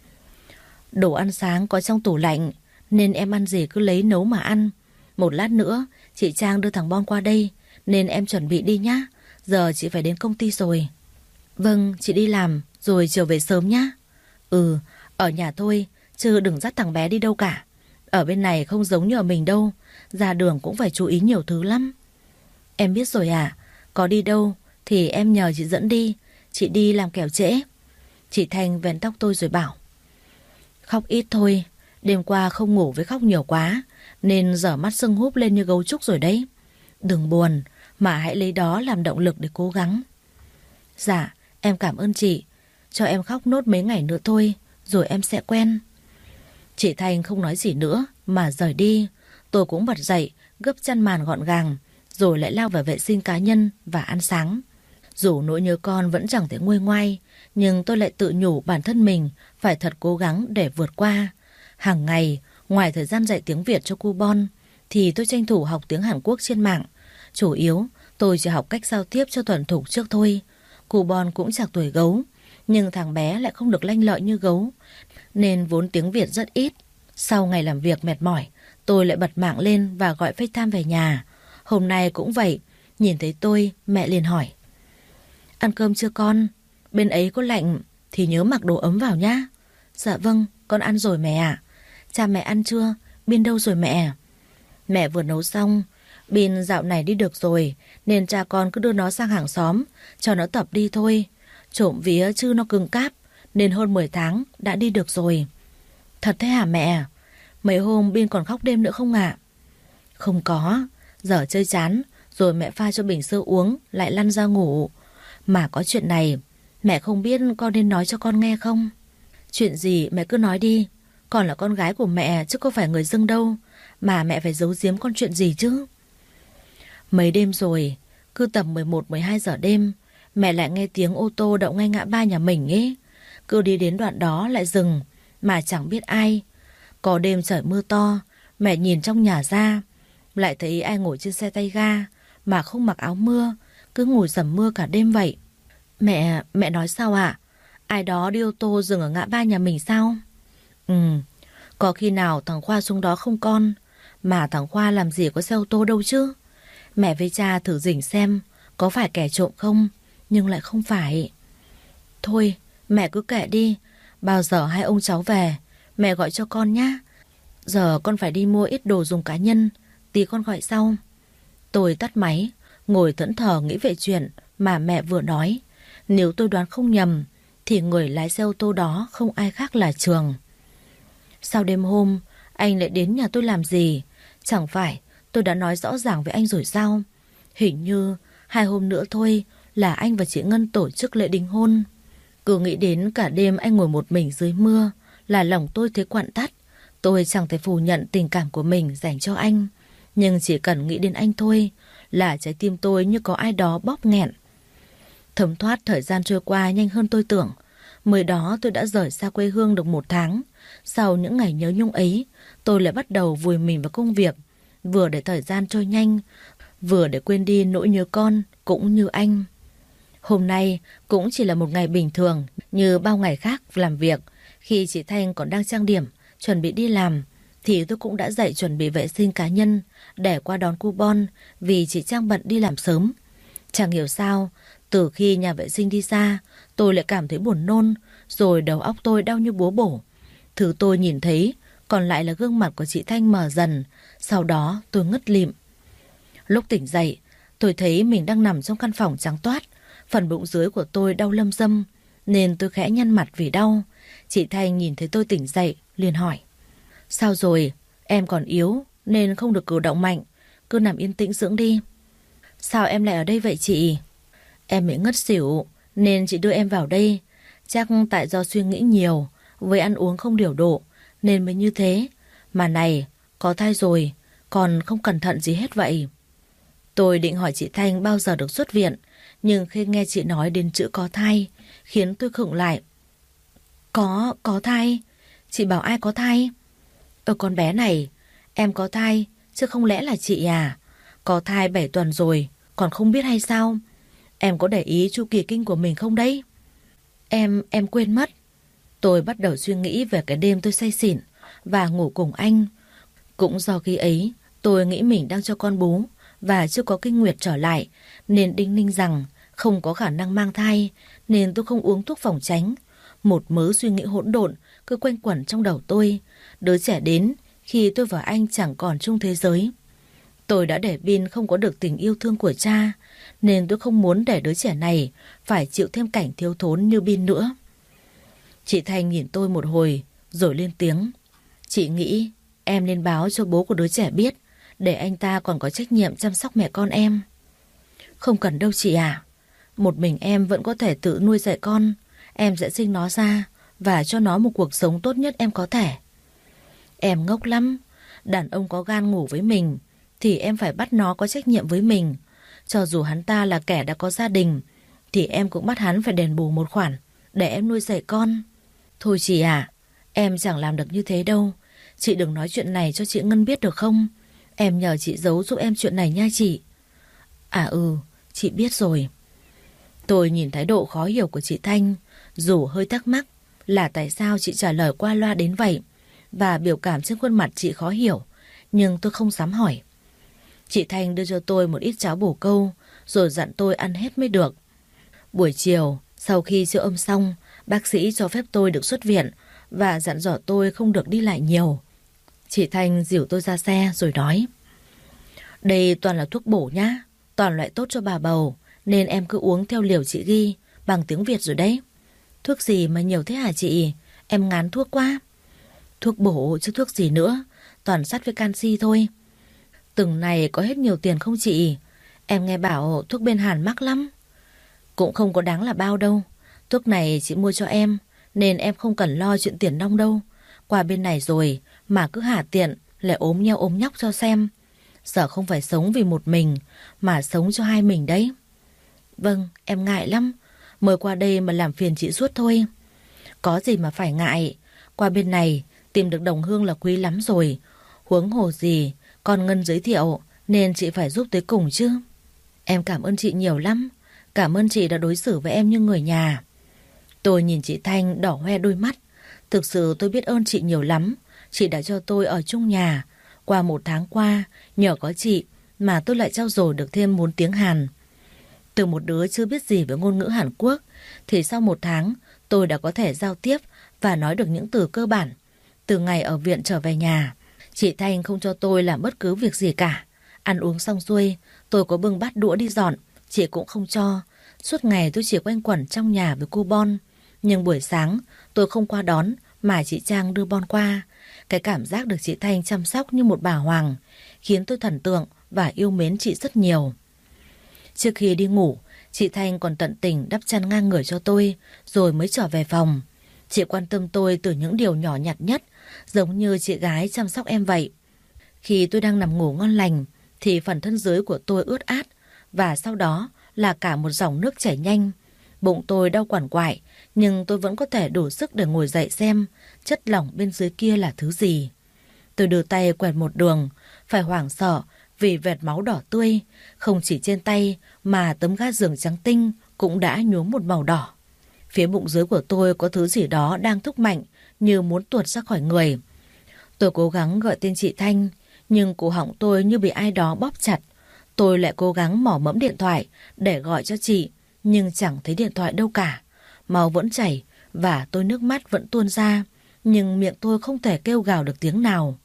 Đồ ăn sáng có trong tủ lạnh, nên em ăn gì cứ lấy nấu mà ăn. Một lát nữa chị Trang đưa thằng Bon qua đây, nên em chuẩn bị đi nhá. Giờ chị phải đến công ty rồi. Vâng, chị đi làm rồi chiều về sớm nhá. Ừ, ở nhà thôi, chứ đừng dắt thằng bé đi đâu cả. Ở bên này không giống như ở mình đâu, ra đường cũng phải chú ý nhiều thứ lắm. Em biết rồi à, có đi đâu thì em nhờ chị dẫn đi, chị đi làm kẻo trễ. Chị Thanh vén tóc tôi rồi bảo. Khóc ít thôi, đêm qua không ngủ với khóc nhiều quá, nên giờ mắt sưng húp lên như gấu trúc rồi đấy. Đừng buồn, mà hãy lấy đó làm động lực để cố gắng. Dạ, em cảm ơn chị, cho em khóc nốt mấy ngày nữa thôi, rồi em sẽ quen. Chị Thanh không nói gì nữa mà rời đi. Tôi cũng bật dậy, gấp chăn màn gọn gàng, rồi lại lao vào vệ sinh cá nhân và ăn sáng. Dù nỗi nhớ con vẫn chẳng thể nguôi ngoai, nhưng tôi lại tự nhủ bản thân mình phải thật cố gắng để vượt qua. Hàng ngày, ngoài thời gian dạy tiếng Việt cho cu Bon, thì tôi tranh thủ học tiếng Hàn Quốc trên mạng. Chủ yếu, tôi chỉ học cách giao tiếp cho thuần thục trước thôi. Cu Bon cũng chạc tuổi gấu, nhưng thằng bé lại không được lanh lợi như gấu, nên vốn tiếng Việt rất ít. Sau ngày làm việc mệt mỏi, tôi lại bật mạng lên và gọi FaceTime về nhà. Hôm nay cũng vậy, nhìn thấy tôi, mẹ liền hỏi. Ăn cơm chưa con? Bên ấy có lạnh thì nhớ mặc đồ ấm vào nhá. Dạ vâng, con ăn rồi mẹ ạ. Cha mẹ ăn chưa? Bin đâu rồi mẹ? Mẹ vừa nấu xong. Bin dạo này đi được rồi, nên cha con cứ đưa nó sang hàng xóm, cho nó tập đi thôi. Trộm vía chứ nó cứng cáp, nên hơn 10 tháng đã đi được rồi. Thật thế hả mẹ? Mấy hôm Bin còn khóc đêm nữa không ạ? Không có, giờ chơi chán, rồi mẹ pha cho bình sữa uống, lại lăn ra ngủ. Mà có chuyện này, mẹ không biết con nên nói cho con nghe không? Chuyện gì mẹ cứ nói đi, con là con gái của mẹ chứ có phải người dưng đâu, mà mẹ phải giấu giếm con chuyện gì chứ? Mấy đêm rồi, cứ tầm 11-12 giờ đêm, mẹ lại nghe tiếng ô tô đậu ngay ngã ba nhà mình ấy. Cứ đi đến đoạn đó lại dừng, mà chẳng biết ai. Có đêm trời mưa to, mẹ nhìn trong nhà ra, lại thấy ai ngồi trên xe tay ga mà không mặc áo mưa, cứ ngồi dầm mưa cả đêm vậy. Mẹ nói sao ạ? Ai đó đi ô tô dừng ở ngã ba nhà mình sao? Ừ, có khi nào thằng Khoa xuống đó không con? Mà thằng Khoa làm gì có xe ô tô đâu chứ? Mẹ với cha thử rình xem có phải kẻ trộm không, nhưng lại không phải. Thôi, mẹ cứ kệ đi, bao giờ hai ông cháu về, mẹ gọi cho con nhá. Giờ con phải đi mua ít đồ dùng cá nhân, tí con gọi sau. Tôi tắt máy, ngồi thẫn thờ nghĩ về chuyện mà mẹ vừa nói. Nếu tôi đoán không nhầm, thì người lái xe ô tô đó không ai khác là Trường. Sau đêm hôm, anh lại đến nhà tôi làm gì? Chẳng phải tôi đã nói rõ ràng với anh rồi sao? Hình như 2 hôm nữa thôi là anh và chị Ngân tổ chức lễ đính hôn. Cứ nghĩ đến cả đêm anh ngồi một mình dưới mưa là lòng tôi thấy quặn thắt. Tôi chẳng thể phủ nhận tình cảm của mình dành cho anh, nhưng chỉ cần nghĩ đến anh thôi là trái tim tôi như có ai đó bóp nghẹn. Thấm thoát thời gian trôi qua nhanh hơn tôi tưởng. Mới đó tôi đã rời xa quê hương được 1 tháng. Sau những ngày nhớ nhung ấy, tôi lại bắt đầu vùi mình vào công việc, vừa để thời gian trôi nhanh, vừa để quên đi nỗi nhớ con cũng như anh. Hôm nay cũng chỉ là một ngày bình thường như bao ngày khác làm việc. Khi chị Thanh còn đang trang điểm, chuẩn bị đi làm, thì tôi cũng đã dậy chuẩn bị vệ sinh cá nhân để qua đón cu Bon, vì chị Trang bận đi làm sớm. Chẳng hiểu sao, từ khi nhà vệ sinh đi ra, tôi lại cảm thấy buồn nôn, rồi đầu óc tôi đau như búa bổ. Thứ tôi nhìn thấy còn lại là gương mặt của chị Thanh mờ dần, sau đó tôi ngất lịm. Lúc tỉnh dậy, tôi thấy mình đang nằm trong căn phòng trắng toát, phần bụng dưới của tôi đau lâm dâm, nên tôi khẽ nhăn mặt vì đau. Chị Thanh nhìn thấy tôi tỉnh dậy, liền hỏi. Sao rồi? Em còn yếu nên không được cử động mạnh, cứ nằm yên tĩnh dưỡng đi. Sao em lại ở đây vậy chị? Em bị ngất xỉu nên chị đưa em vào đây. Chắc tại do suy nghĩ nhiều với ăn uống không điều độ nên mới như thế. Mà này, có thai rồi, còn không cẩn thận gì hết vậy. Tôi định hỏi chị Thanh bao giờ được xuất viện, nhưng khi nghe chị nói đến chữ có thai khiến tôi khựng lại. Có thai? Chị bảo ai có thai? Con bé này, em có thai chứ không lẽ là chị à? Có thai 7 tuần rồi, còn không biết hay sao? Em có để ý chu kỳ kinh của mình không đấy? Em quên mất. Tôi bắt đầu suy nghĩ về cái đêm tôi say xỉn và ngủ cùng anh. Cũng do khi ấy tôi nghĩ mình đang cho con bú và chưa có kinh nguyệt trở lại, nên đinh ninh rằng không có khả năng mang thai, nên tôi không uống thuốc phòng tránh. Một mớ suy nghĩ hỗn độn cứ quanh quẩn trong đầu tôi. Đứa trẻ đến khi tôi và anh chẳng còn chung thế giới. Tôi đã để Bin không có được tình yêu thương của cha, nên tôi không muốn để đứa trẻ này phải chịu thêm cảnh thiếu thốn như Bin nữa. Chị Thanh nhìn tôi một hồi rồi lên tiếng. Chị nghĩ em nên báo cho bố của đứa trẻ biết, để anh ta còn có trách nhiệm chăm sóc mẹ con em. Không cần đâu chị à. Một mình em vẫn có thể tự nuôi dạy con. Em sẽ sinh nó ra và cho nó một cuộc sống tốt nhất em có thể. Em ngốc lắm. Đàn ông có gan ngủ với mình thì em phải bắt nó có trách nhiệm với mình. Cho dù hắn ta là kẻ đã có gia đình thì em cũng bắt hắn phải đền bù một khoản để em nuôi dạy con. Thôi chị à, em chẳng làm được như thế đâu. Chị đừng nói chuyện này cho chị Ngân biết được không? Em nhờ chị giấu giúp em chuyện này nha chị. À chị biết rồi. Tôi nhìn thái độ khó hiểu của chị Thanh, dù hơi thắc mắc là tại sao chị trả lời qua loa đến vậy, và biểu cảm trên khuôn mặt chị khó hiểu, nhưng tôi không dám hỏi. Chị Thanh đưa cho tôi một ít cháo bổ câu, rồi dặn tôi ăn hết mới được. Buổi chiều, sau khi siêu âm xong, bác sĩ cho phép tôi được xuất viện và dặn dò tôi không được đi lại nhiều. Chị Thanh dìu tôi ra xe rồi nói: Đây toàn là thuốc bổ nhá, toàn loại tốt cho bà bầu, nên em cứ uống theo liều chị ghi, bằng tiếng Việt rồi đấy. Thuốc gì mà nhiều thế hả chị? Em ngán thuốc quá. Thuốc bổ chứ thuốc gì nữa, toàn sắt với canxi thôi. Từng này có hết nhiều tiền không chị? Em nghe bảo thuốc bên Hàn mắc lắm. Cũng không có đáng là bao đâu. Thuốc này chị mua cho em, nên em không cần lo chuyện tiền nong đâu. Qua bên này rồi mà cứ hả tiện lại ốm nheo ốm nhóc cho xem. Sợ không phải sống vì một mình, mà sống cho hai mình đấy. Vâng, em ngại lắm. Mới qua đây mà làm phiền chị suốt thôi. Có gì mà phải ngại. Qua bên này tìm được đồng hương là quý lắm rồi. Huống hồ gì con Ngân giới thiệu, nên chị phải giúp tới cùng chứ. Em cảm ơn chị nhiều lắm. Cảm ơn chị đã đối xử với em như người nhà. Tôi nhìn chị Thanh đỏ hoe đôi mắt. Thực sự tôi biết ơn chị nhiều lắm. Chị đã cho tôi ở chung nhà. Qua 1 tháng qua, nhờ có chị mà tôi lại trau dồi được thêm 4 tiếng Hàn. Từ một đứa chưa biết gì về ngôn ngữ Hàn Quốc, thì sau 1 tháng tôi đã có thể giao tiếp và nói được những từ cơ bản. Từ ngày ở viện trở về nhà, chị Thanh không cho tôi làm bất cứ việc gì cả. Ăn uống xong xuôi, tôi có bưng bát đũa đi dọn, chị cũng không cho. Suốt ngày tôi chỉ quanh quẩn trong nhà với cô Bon. Nhưng buổi sáng tôi không qua đón, mà chị Trang đưa Bon qua. Cái cảm giác được chị Thanh chăm sóc như một bà hoàng khiến tôi thần tượng và yêu mến chị rất nhiều. Trước khi đi ngủ, chị Thanh còn tận tình đắp chăn ngang người cho tôi, rồi mới trở về phòng. Chị quan tâm tôi từ những điều nhỏ nhặt nhất, giống như chị gái chăm sóc em vậy. Khi tôi đang nằm ngủ ngon lành, thì phần thân dưới của tôi ướt át, và sau đó là cả một dòng nước chảy nhanh. Bụng tôi đau quằn quại, nhưng tôi vẫn có thể đủ sức để ngồi dậy xem chất lỏng bên dưới kia là thứ gì. Tôi đưa tay quẹt một đường, phải hoảng sợ vì vệt máu đỏ tươi, không chỉ trên tay mà tấm ga giường trắng tinh cũng đã nhuốm một màu đỏ. Phía bụng dưới của tôi có thứ gì đó đang thúc mạnh, như muốn tuột ra khỏi người. Tôi cố gắng gọi tên chị Thanh, nhưng cổ họng tôi như bị ai đó bóp chặt. Tôi lại cố gắng mỏ mẫm điện thoại để gọi cho chị, nhưng chẳng thấy điện thoại đâu cả. Máu vẫn chảy và tôi nước mắt vẫn tuôn ra, nhưng miệng tôi không thể kêu gào được tiếng nào.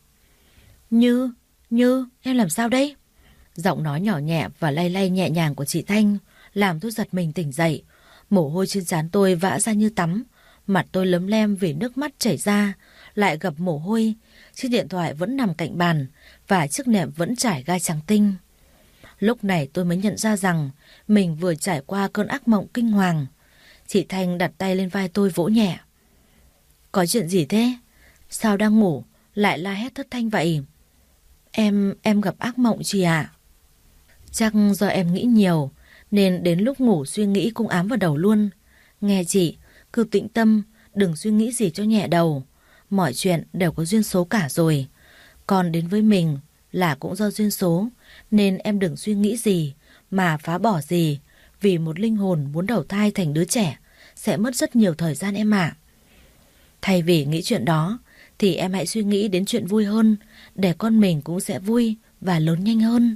Như, em làm sao đấy? Giọng nói nhỏ nhẹ và lay lay nhẹ nhàng của chị Thanh làm tôi giật mình tỉnh dậy. Mồ hôi trên trán tôi vã ra như tắm, mặt tôi lấm lem vì nước mắt chảy ra, lại gặp mồ hôi. Chiếc điện thoại vẫn nằm cạnh bàn và chiếc nệm vẫn trải gai trắng tinh. Lúc này tôi mới nhận ra rằng mình vừa trải qua cơn ác mộng kinh hoàng. Chị Thanh đặt tay lên vai tôi vỗ nhẹ. Có chuyện gì thế? Sao đang ngủ lại la hét thất thanh vậy? Em gặp ác mộng chị ạ. Chắc do em nghĩ nhiều nên đến lúc ngủ suy nghĩ cũng ám vào đầu luôn. Nghe chị, cứ tĩnh tâm, đừng suy nghĩ gì cho nhẹ đầu. Mọi chuyện đều có duyên số cả rồi. Còn đến với mình là cũng do duyên số, nên em đừng suy nghĩ gì Mà phá bỏ gì vì một linh hồn muốn đầu thai thành đứa trẻ sẽ mất rất nhiều thời gian em ạ. Thay vì nghĩ chuyện đó thì em hãy suy nghĩ đến chuyện vui hơn, để con mình cũng sẽ vui và lớn nhanh hơn.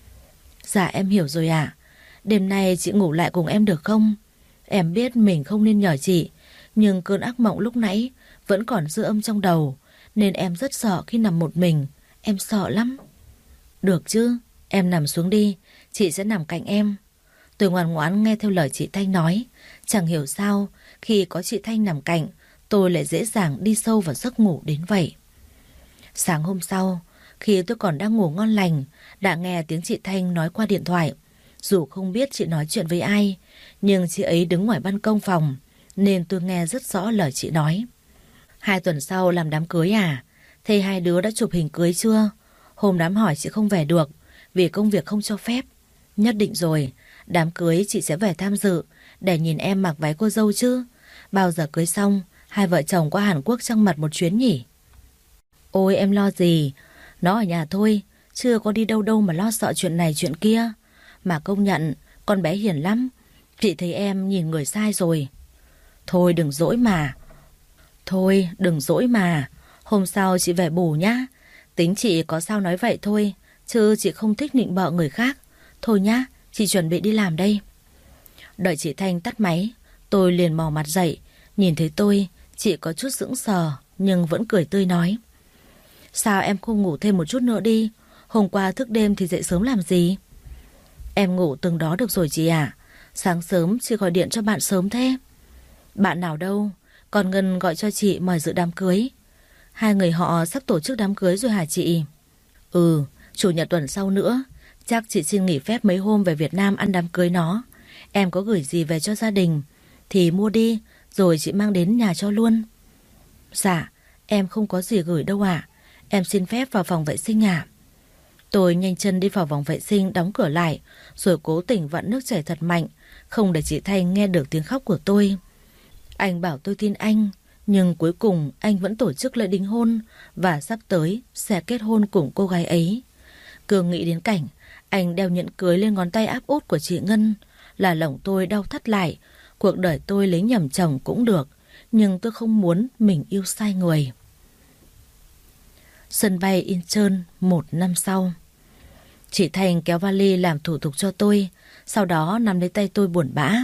Dạ em hiểu rồi ạ. Đêm nay chị ngủ lại cùng em được không? Em biết mình không nên nhờ chị, nhưng cơn ác mộng lúc nãy vẫn còn dư âm trong đầu, nên em rất sợ khi nằm một mình. Em sợ lắm. Được chứ, em nằm xuống đi, chị sẽ nằm cạnh em. Tôi ngoan ngoãn nghe theo lời chị Thanh nói. Chẳng hiểu sao khi có chị Thanh nằm cạnh, tôi lại dễ dàng đi sâu vào giấc ngủ đến vậy. Sáng hôm sau, khi tôi còn đang ngủ ngon lành, đã nghe tiếng chị Thanh nói qua điện thoại. Dù không biết chị nói chuyện với ai, nhưng chị ấy đứng ngoài ban công phòng, nên tôi nghe rất rõ lời chị nói. 2 tuần sau làm đám cưới à? Thế hai đứa đã chụp hình cưới chưa? Hôm đám hỏi chị không về được vì công việc không cho phép. Nhất định rồi, đám cưới chị sẽ về tham dự để nhìn em mặc váy cô dâu chứ. Bao giờ cưới xong, hai vợ chồng qua Hàn Quốc trăng mật một chuyến nhỉ? Ôi em lo gì? Nó ở nhà thôi, chưa có đi đâu đâu mà lo sợ chuyện này chuyện kia. Mà công nhận, con bé hiền lắm. Chị thấy em nhìn người sai rồi. Thôi đừng dỗi mà. Thôi đừng dỗi mà. Hôm sau chị về bù nhá. Tính chị có sao nói vậy thôi, chứ chị không thích nịnh bợ người khác. Thôi nhá, chị chuẩn bị đi làm đây. Đợi chị Thanh tắt máy, tôi liền mò mặt dậy. Nhìn thấy tôi, chị có chút sững sờ, nhưng vẫn cười tươi nói. Sao em không ngủ thêm một chút nữa đi? Hôm qua thức đêm thì dậy sớm làm gì? Em ngủ từng đó được rồi chị ạ. Sáng sớm chị gọi điện cho bạn sớm thế. Bạn nào đâu? Còn Ngân gọi cho chị mời dự đám cưới. Hai người họ sắp tổ chức đám cưới rồi hả chị? Ừ, chủ nhật tuần sau nữa. Chắc chị xin nghỉ phép mấy hôm về Việt Nam ăn đám cưới nó. Em có gửi gì về cho gia đình thì mua đi, rồi chị mang đến nhà cho luôn. Dạ, em không có gì gửi đâu ạ. Em xin phép vào phòng vệ sinh ạ. Tôi nhanh chân đi vào phòng vệ sinh, đóng cửa lại, rồi cố tình vặn nước chảy thật mạnh, không để chị Thanh nghe được tiếng khóc của tôi. Anh bảo tôi tin anh, nhưng cuối cùng anh vẫn tổ chức lễ đính hôn và sắp tới sẽ kết hôn cùng cô gái ấy. Cứ nghĩ đến cảnh anh đeo nhẫn cưới lên ngón tay áp út của chị Ngân là lòng tôi đau thắt lại. Cuộc đời tôi lấy nhầm chồng cũng được, nhưng tôi không muốn mình yêu sai người. Sân bay Incheon 1 năm sau. Chị Thanh kéo vali làm thủ tục cho tôi, sau đó nắm lấy tay tôi buồn bã.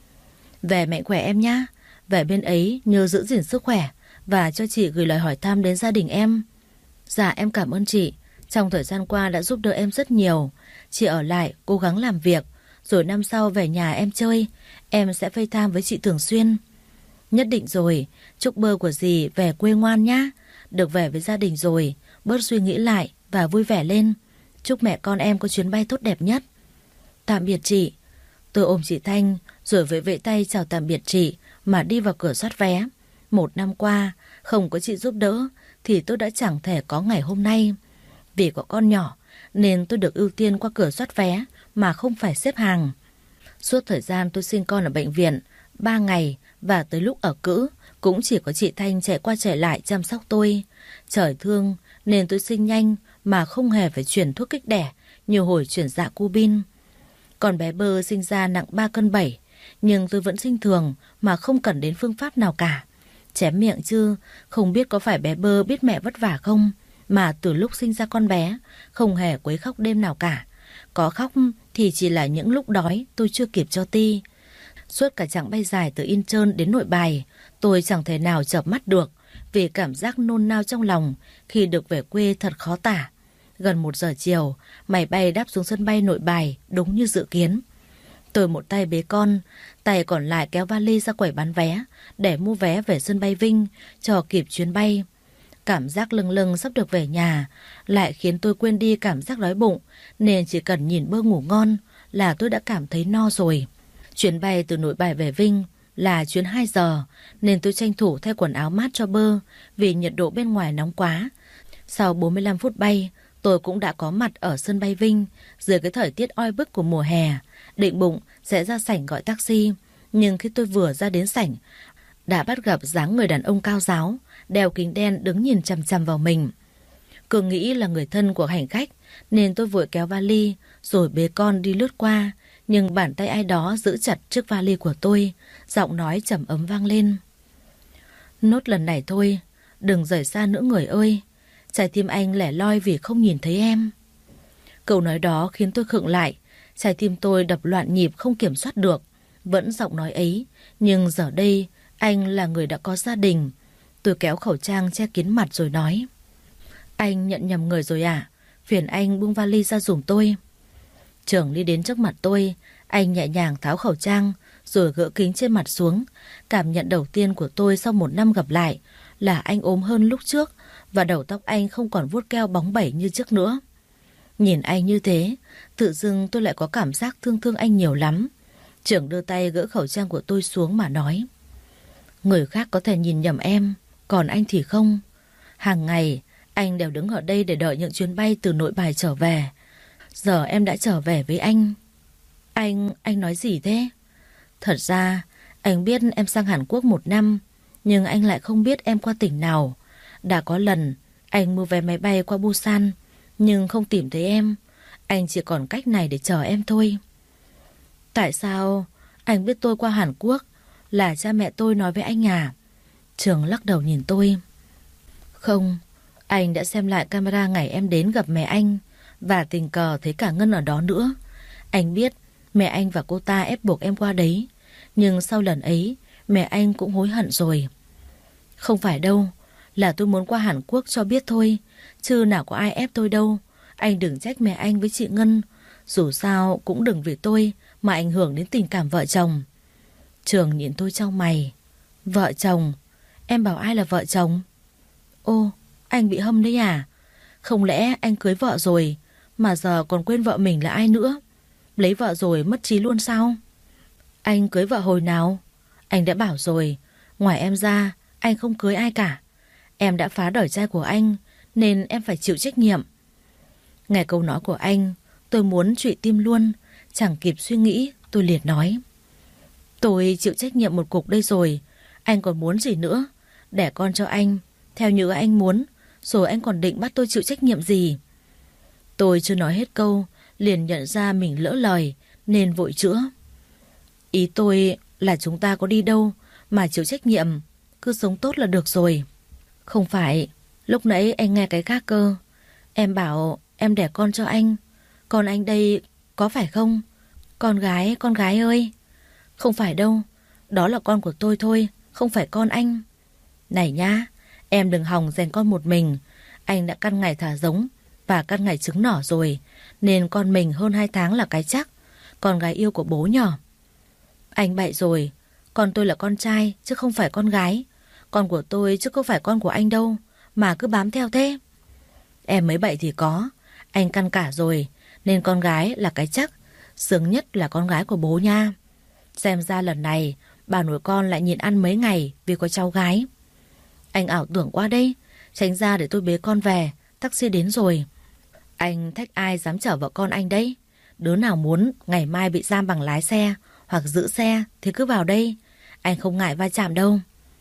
Về mạnh khỏe em nhá. Về bên ấy nhớ giữ gìn sức khỏe và cho chị gửi lời hỏi thăm đến gia đình em. Dạ em cảm ơn chị. Trong thời gian qua đã giúp đỡ em rất nhiều. Chị ở lại cố gắng làm việc, rồi năm sau về nhà em chơi. Em sẽ FaceTime với chị thường xuyên. Nhất định rồi. Chúc bơ của dì về quê ngoan nhá. Được về với gia đình rồi, bớt suy nghĩ lại và vui vẻ lên. Chúc mẹ con em có chuyến bay tốt đẹp nhất. Tạm biệt chị. Tôi ôm chị Thanh rồi với vẫy tay chào tạm biệt chị mà đi vào cửa soát vé. 1 năm qua, không có chị giúp đỡ thì tôi đã chẳng thể có ngày hôm nay. Vì có con nhỏ nên tôi được ưu tiên qua cửa soát vé mà không phải xếp hàng. Suốt thời gian tôi sinh con ở bệnh viện 3 ngày và tới lúc ở cữ cũng chỉ có chị Thanh chạy qua chạy lại chăm sóc tôi. Trời thương nên tôi sinh nhanh mà không hề phải chuyển thuốc kích đẻ nhiều hồi chuyển dạ cu bin. Còn bé Bơ sinh ra nặng 3 cân 7, nhưng tôi vẫn sinh thường mà không cần đến phương pháp nào cả. Chém miệng chứ, không biết có phải bé Bơ biết mẹ vất vả không, mà từ lúc sinh ra con bé không hề quấy khóc đêm nào cả. Có khóc thì chỉ là những lúc đói tôi chưa kịp cho ti. Suốt cả chặng bay dài từ Incheon đến Nội Bài, tôi chẳng thể nào chợp mắt được vì cảm giác nôn nao trong lòng khi được về quê thật khó tả. Gần 1 giờ chiều, máy bay đáp xuống sân bay Nội Bài đúng như dự kiến. Tôi một tay bế con, tay còn lại kéo vali ra quầy bán vé để mua vé về sân bay Vinh cho kịp chuyến bay. Cảm giác lâng lâng sắp được về nhà lại khiến tôi quên đi cảm giác đói bụng, nên chỉ cần nhìn Bơ ngủ ngon là tôi đã cảm thấy no rồi. Chuyến bay từ Nội Bài về Vinh là chuyến 2 giờ, nên tôi tranh thủ thay quần áo mát cho Bơ vì nhiệt độ bên ngoài nóng quá. Sau 45 phút bay, tôi cũng đã có mặt ở sân bay Vinh dưới cái thời tiết oi bức của mùa hè. Định bụng sẽ ra sảnh gọi taxi, nhưng khi tôi vừa ra đến sảnh đã bắt gặp dáng người đàn ông cao ráo, đeo kính đen đứng nhìn chằm chằm vào mình. Cứ nghĩ là người thân của hành khách nên tôi vội kéo vali rồi bế con đi lướt qua, nhưng bàn tay ai đó giữ chặt chiếc vali của tôi, giọng nói trầm ấm vang lên. Nốt lần này thôi, đừng rời xa nữa người ơi. Trái tim anh lẻ loi vì không nhìn thấy em. Câu nói đó khiến tôi khựng lại. Trái tim tôi đập loạn nhịp không kiểm soát được. Vẫn giọng nói ấy, nhưng giờ đây anh là người đã có gia đình. Tôi kéo khẩu trang che kín mặt rồi nói. Anh nhận nhầm người rồi à? Phiền anh buông vali ra giùm tôi. Trường đi đến trước mặt tôi. Anh nhẹ nhàng tháo khẩu trang rồi gỡ kính trên mặt xuống. Cảm nhận đầu tiên của tôi sau 1 năm gặp lại là anh ốm hơn lúc trước, và đầu tóc anh không còn vuốt keo bóng bẩy như trước nữa. Nhìn anh như thế, tự dưng tôi lại có cảm giác thương thương anh nhiều lắm. Trưởng đưa tay gỡ khẩu trang của tôi xuống mà nói. Người khác có thể nhìn nhầm em, còn anh thì không. Hàng ngày anh đều đứng ở đây để đợi những chuyến bay từ Nội Bài trở về. Giờ em đã trở về với anh. Anh nói gì thế? Thật ra anh biết em sang Hàn Quốc 1 năm, nhưng anh lại không biết em qua tỉnh nào. Đã có lần anh mua vé máy bay qua Busan, nhưng không tìm thấy em. Anh chỉ còn cách này để chờ em thôi. Tại sao anh biết tôi qua Hàn Quốc? Là cha mẹ tôi nói với anh à? Trường lắc đầu nhìn tôi. Không, anh đã xem lại camera ngày em đến gặp mẹ anh, và tình cờ thấy cả Ngân ở đó nữa. Anh biết mẹ anh và cô ta ép buộc em qua đấy, nhưng sau lần ấy mẹ anh cũng hối hận rồi. Không phải đâu, là tôi muốn qua Hàn Quốc cho biết thôi, chứ nào có ai ép tôi đâu. Anh đừng trách mẹ anh với chị Ngân. Dù sao cũng đừng vì tôi mà ảnh hưởng đến tình cảm vợ chồng. Trường nhìn tôi chau mày. Vợ chồng? Em bảo ai là vợ chồng? Ô, anh bị hâm đấy à? Không lẽ anh cưới vợ rồi mà giờ còn quên vợ mình là ai nữa? Lấy vợ rồi mất trí luôn sao? Anh cưới vợ hồi nào? Anh đã bảo rồi, ngoài em ra anh không cưới ai cả. Em đã phá đời trai của anh, nên em phải chịu trách nhiệm. Nghe câu nói của anh, tôi muốn trụy tim luôn. Chẳng kịp suy nghĩ, tôi liệt nói. Tôi chịu trách nhiệm một cục đây rồi. Anh còn muốn gì nữa? Đẻ con cho anh theo như anh muốn, rồi anh còn định bắt tôi chịu trách nhiệm gì? Tôi chưa nói hết câu, liền nhận ra mình lỡ lời, nên vội chữa. Ý tôi là chúng ta có đi đâu mà chịu trách nhiệm, cứ sống tốt là được rồi. Không phải, lúc nãy anh nghe cái khác cơ. Em bảo em đẻ con cho anh. Con anh đây có phải không? Con gái ơi. Không phải đâu, đó là con của tôi thôi, không phải con anh. Này nhá, em đừng hòng giành con một mình. Anh đã căn ngày thả giống và căn ngày trứng nỏ rồi, nên con mình hơn 2 tháng là cái chắc. Con gái yêu của bố nhỏ. Anh bậy rồi, con tôi là con trai chứ không phải con gái. Con của tôi chứ không phải con của anh đâu, mà cứ bám theo thế. Em mới bậy thì có. Anh căn cả rồi, nên con gái là cái chắc. Sướng nhất là con gái của bố nha. Xem ra lần này bà nội con lại nhịn ăn mấy ngày vì có cháu gái. Anh ảo tưởng quá đây. Tránh ra để tôi bế con về. Taxi đến rồi. Anh thách ai dám chở vợ con anh đấy? Đứa nào muốn ngày mai bị giam bằng lái xe hoặc giữ xe thì cứ vào đây. Anh không ngại va chạm đâu.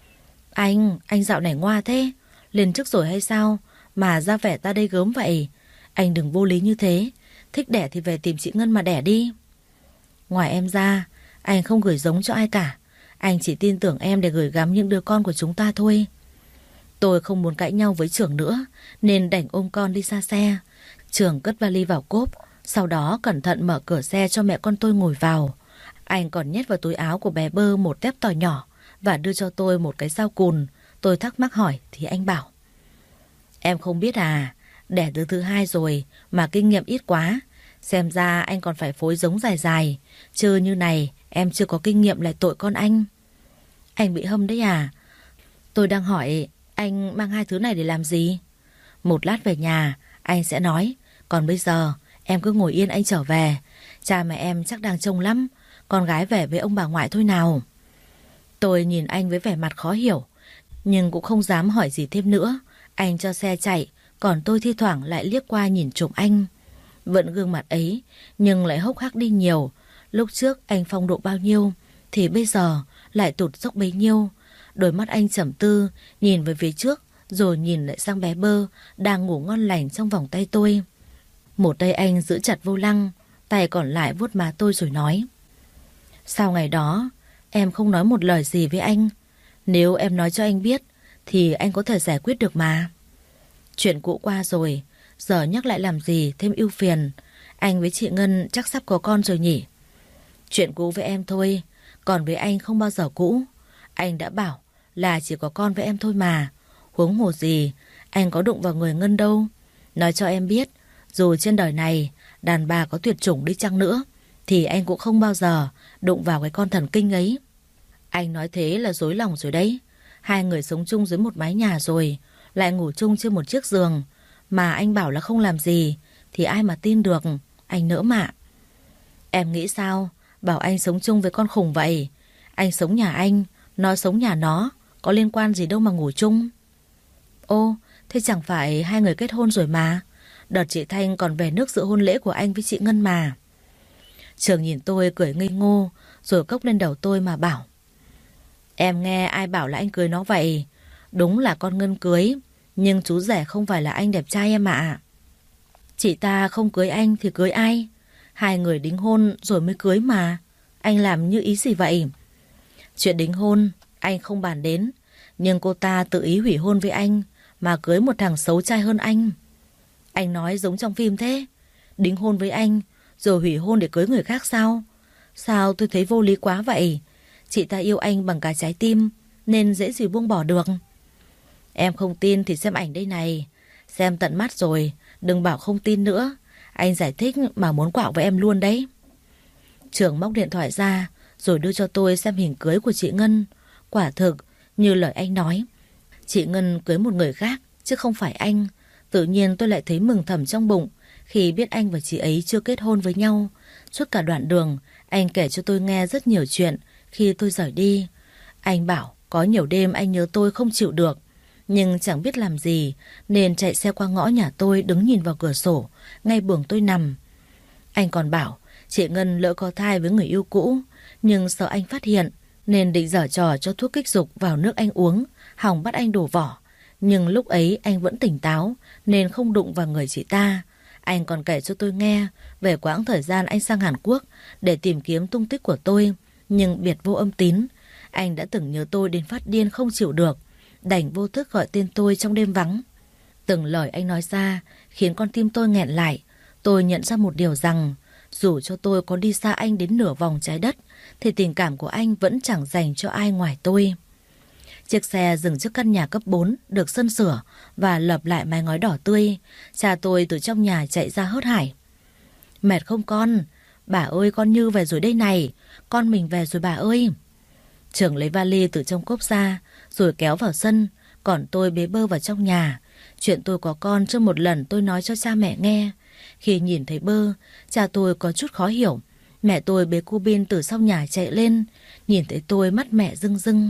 Anh dạo này ngoa thế. Lên chức rồi hay sao mà ra vẻ ta đây gớm vậy? Anh đừng vô lý như thế. Thích đẻ thì về tìm chị Ngân mà đẻ đi. Ngoài em ra, anh không gửi giống cho ai cả. Anh chỉ tin tưởng em để gửi gắm những đứa con của chúng ta thôi. Tôi không muốn cãi nhau với Trưởng nữa, nên đành ôm con đi xa xe. Trưởng cất vali vào cốp, sau đó cẩn thận mở cửa xe cho mẹ con tôi ngồi vào. Anh còn nhét vào túi áo của bé Bơ một tép tỏi nhỏ và đưa cho tôi một cái dao cùn. Tôi thắc mắc hỏi thì anh bảo. Em không biết à, đẻ đứa thứ 2 rồi mà kinh nghiệm ít quá. Xem ra anh còn phải phối giống dài dài, chứ như này em chưa có kinh nghiệm lại tội con anh. Anh bị hâm đấy à? Tôi đang hỏi anh mang 2 thứ này để làm gì? Một lát về nhà anh sẽ nói. Còn bây giờ em cứ ngồi yên anh trở về. Cha mẹ em chắc đang trông lắm. Con gái về với ông bà ngoại thôi nào. Tôi nhìn anh với vẻ mặt khó hiểu, nhưng cũng không dám hỏi gì thêm nữa. Anh cho xe chạy, còn tôi thi thoảng lại liếc qua nhìn trộm anh. Vẫn gương mặt ấy, nhưng lại hốc hác đi nhiều. Lúc trước anh phong độ bao nhiêu thì bây giờ lại tụt dốc bấy nhiêu. Đôi mắt anh trầm tư, nhìn về phía trước, rồi nhìn lại sang bé Bơ đang ngủ ngon lành trong vòng tay tôi. Một tay anh giữ chặt vô lăng tay còn lại vuốt má tôi rồi nói: Sau ngày đó em không nói một lời gì với anh. Nếu em nói cho anh biết thì anh có thể giải quyết được mà. Chuyện cũ qua rồi, giờ nhắc lại làm gì thêm ưu phiền. Anh với chị Ngân chắc sắp có con rồi nhỉ? Chuyện cũ với em thôi, còn với anh không bao giờ cũ. Anh đã bảo là chỉ có con với em thôi mà. Huống hồ gì anh có đụng vào người Ngân đâu. Nói cho em biết, dù trên đời này đàn bà có tuyệt chủng đi chăng nữa thì anh cũng không bao giờ đụng vào cái con thần kinh ấy. Anh nói thế là dối lòng rồi đấy. Hai người sống chung dưới một mái nhà rồi, lại ngủ chung trên một chiếc giường, mà anh bảo là không làm gì thì ai mà tin được. Anh nỡ mà. Em nghĩ sao? Bảo anh sống chung với con khủng vậy. Anh sống nhà anh, nó sống nhà nó, có liên quan gì đâu mà ngủ chung. Ô, thế chẳng phải hai người kết hôn rồi mà. Đợt chị Thanh còn về nước dự hôn lễ của anh với chị Ngân mà. Trường nhìn tôi cười ngây ngô, rồi cốc lên đầu tôi mà bảo: Em nghe ai bảo là anh cưới nó vậy? Đúng là con Ngân cưới, nhưng chú rể không phải là anh đẹp trai em ạ. Chị ta không cưới anh thì cưới ai? Hai người đính hôn rồi mới cưới mà. Anh làm như ý gì vậy? Chuyện đính hôn anh không bàn đến, nhưng cô ta tự ý hủy hôn với anh mà cưới một thằng xấu trai hơn anh. Anh nói giống trong phim thế. Đính hôn với anh rồi hủy hôn để cưới người khác sao? Sao tôi thấy vô lý quá vậy? Chị ta yêu anh bằng cả trái tim nên dễ gì buông bỏ được. Em không tin thì xem ảnh đây này. Xem tận mắt rồi, đừng bảo không tin nữa. Anh giải thích mà muốn quạo với em luôn đấy. Trường móc điện thoại ra rồi đưa cho tôi xem hình cưới của chị Ngân. Quả thực như lời anh nói, chị Ngân cưới một người khác chứ không phải anh. Tự nhiên tôi lại thấy mừng thầm trong bụng khi biết anh và chị ấy chưa kết hôn với nhau. Suốt cả đoạn đường anh kể cho tôi nghe rất nhiều chuyện khi tôi rời đi. Anh bảo có nhiều đêm anh nhớ tôi không chịu được, nhưng chẳng biết làm gì nên chạy xe qua ngõ nhà tôi đứng nhìn vào cửa sổ ngay buồng tôi nằm. Anh còn bảo chị Ngân lỡ có thai với người yêu cũ, nhưng sợ anh phát hiện nên định giở trò cho thuốc kích dục vào nước anh uống, hòng bắt anh đổ vỏ. Nhưng lúc ấy anh vẫn tỉnh táo nên không đụng vào người chị ta. Anh còn kể cho tôi nghe về quãng thời gian anh sang Hàn Quốc để tìm kiếm tung tích của tôi, nhưng biệt vô âm tín. Anh đã từng nhớ tôi đến phát điên không chịu được, đành vô thức gọi tên tôi trong đêm vắng. Từng lời anh nói ra khiến con tim tôi nghẹn lại. Tôi nhận ra một điều rằng dù cho tôi có đi xa anh đến nửa vòng trái đất thì tình cảm của anh vẫn chẳng dành cho ai ngoài tôi. Chiếc xe dừng trước căn nhà cấp 4 được sơn sửa và lợp lại mái ngói đỏ tươi. Cha tôi từ trong nhà chạy ra hớt hải: Mệt không con? Bà ơi, con Như về rồi đây này. Con mình về rồi bà ơi. Trường lấy vali từ trong cốp ra rồi kéo vào sân, còn tôi bế Bơ vào trong nhà. Chuyện tôi có con chưa một lần tôi nói cho cha mẹ nghe. Khi nhìn thấy Bơ, cha tôi có chút khó hiểu. Mẹ tôi bế cô Bin từ sau nhà chạy lên. Nhìn thấy tôi mắt mẹ rưng rưng.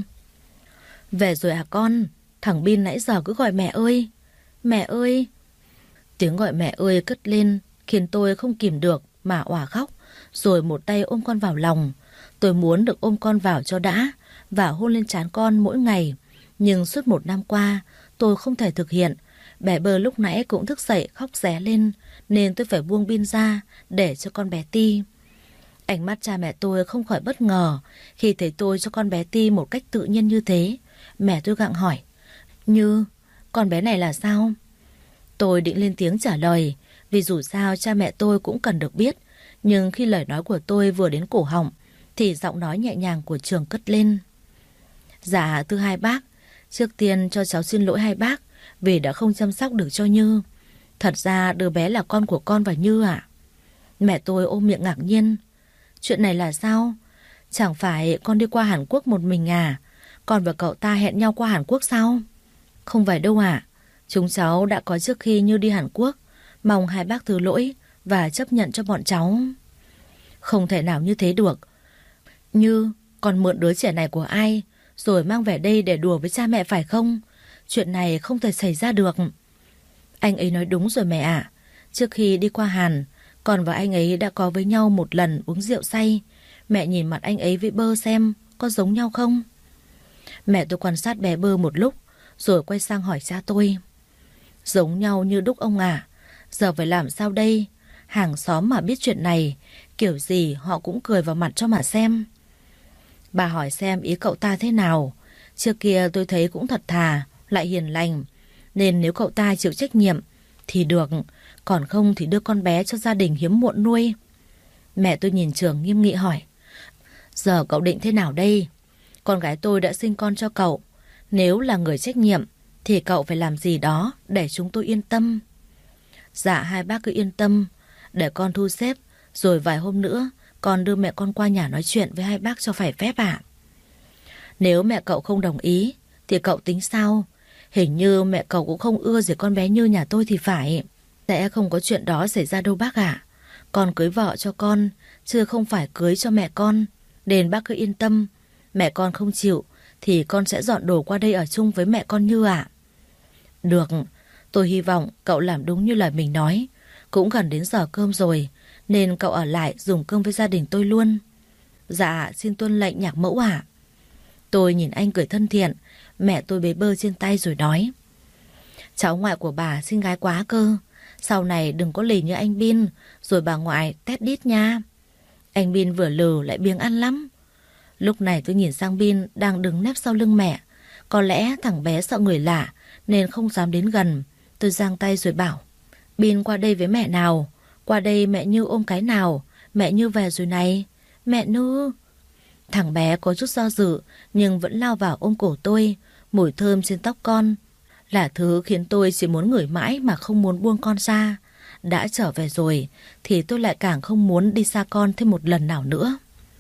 Về rồi à con? Thằng Bin nãy giờ cứ gọi mẹ ơi. Mẹ ơi. Tiếng gọi mẹ ơi cất lên khiến tôi không kìm được mà òa khóc, rồi một tay ôm con vào lòng. Tôi muốn được ôm con vào cho đã và hôn lên trán con mỗi ngày, nhưng suốt một năm qua tôi không thể thực hiện. Bé Bơ lúc nãy cũng thức dậy khóc ré lên nên tôi phải buông Bin ra để cho con bé Ti. Ánh mắt cha mẹ tôi không khỏi bất ngờ khi thấy tôi cho con bé Ti một cách tự nhiên như thế. Mẹ tôi gặng hỏi: Như, con bé này là sao? Tôi định lên tiếng trả lời, vì dù sao cha mẹ tôi cũng cần được biết. Nhưng khi lời nói của tôi vừa đến cổ họng thì giọng nói nhẹ nhàng của Trường cất lên: Dạ thưa hai bác, trước tiên cho cháu xin lỗi hai bác vì đã không chăm sóc được cho Như. Thật ra đứa bé là con của con và Như ạ. Mẹ tôi ôm miệng ngạc nhiên: Chuyện này là sao? Chẳng phải con đi qua Hàn Quốc một mình à? Con và cậu ta hẹn nhau qua Hàn Quốc sao? Không phải đâu ạ. Chúng cháu đã có trước khi Như đi Hàn Quốc. Mong hai bác thứ lỗi và chấp nhận cho bọn cháu. Không thể nào như thế được. Như, con mượn đứa trẻ này của ai rồi mang về đây để đùa với cha mẹ phải không? Chuyện này không thể xảy ra được. Anh ấy nói đúng rồi mẹ ạ. Trước khi đi qua Hàn, con và anh ấy đã có với nhau một lần uống rượu say. Mẹ nhìn mặt anh ấy với Bơ xem có giống nhau không? Mẹ tôi quan sát bé Bơ một lúc rồi quay sang hỏi cha tôi: Giống nhau như đúc ông à? Giờ phải làm sao đây? Hàng xóm mà biết chuyện này, kiểu gì họ cũng cười vào mặt cho mà xem. Bà hỏi xem ý cậu ta thế nào. Trước kia tôi thấy cũng thật thà, lại hiền lành, nên nếu cậu ta chịu trách nhiệm thì được, còn không thì đưa con bé cho gia đình hiếm muộn nuôi. Mẹ tôi nhìn Trường nghiêm nghị hỏi: Giờ cậu định thế nào đây? Con gái tôi đã sinh con cho cậu, nếu là người trách nhiệm thì cậu phải làm gì đó để chúng tôi yên tâm. Dạ hai bác cứ yên tâm, để con thu xếp, rồi vài hôm nữa con đưa mẹ con qua nhà nói chuyện với hai bác cho phải phép ạ. Nếu mẹ cậu không đồng ý thì cậu tính sao? Hình như mẹ cậu cũng không ưa gì con bé Như nhà tôi thì phải. Sẽ không có chuyện đó xảy ra đâu bác ạ. Con cưới vợ cho con, chứ không phải cưới cho mẹ con, nên bác cứ yên tâm. Mẹ con không chịu thì con sẽ dọn đồ qua đây ở chung với mẹ con Như ạ. Được, tôi hy vọng cậu làm đúng như lời mình nói. Cũng gần đến giờ cơm rồi, nên cậu ở lại dùng cơm với gia đình tôi luôn. Dạ, xin tuân lệnh nhạc mẫu ạ. Tôi nhìn anh cười thân thiện. Mẹ tôi bế bơ trên tay rồi nói: Cháu ngoại của bà xinh gái quá cơ. Sau này đừng có lì như anh Bin, rồi bà ngoại tét đít nha. Anh Bin vừa lừ lại biếng ăn lắm. Lúc này tôi nhìn sang Bin đang đứng nép sau lưng mẹ. Có lẽ thằng bé sợ người lạ nên không dám đến gần. Tôi giang tay rồi bảo: Bin qua đây với mẹ nào. Qua đây mẹ Như ôm cái nào. Mẹ Như về rồi này. Mẹ Như. Thằng bé có chút do dự nhưng vẫn lao vào ôm cổ tôi. Mùi thơm trên tóc con là thứ khiến tôi chỉ muốn ngửi mãi mà không muốn buông con ra. Đã trở về rồi thì tôi lại càng không muốn đi xa con thêm một lần nào nữa.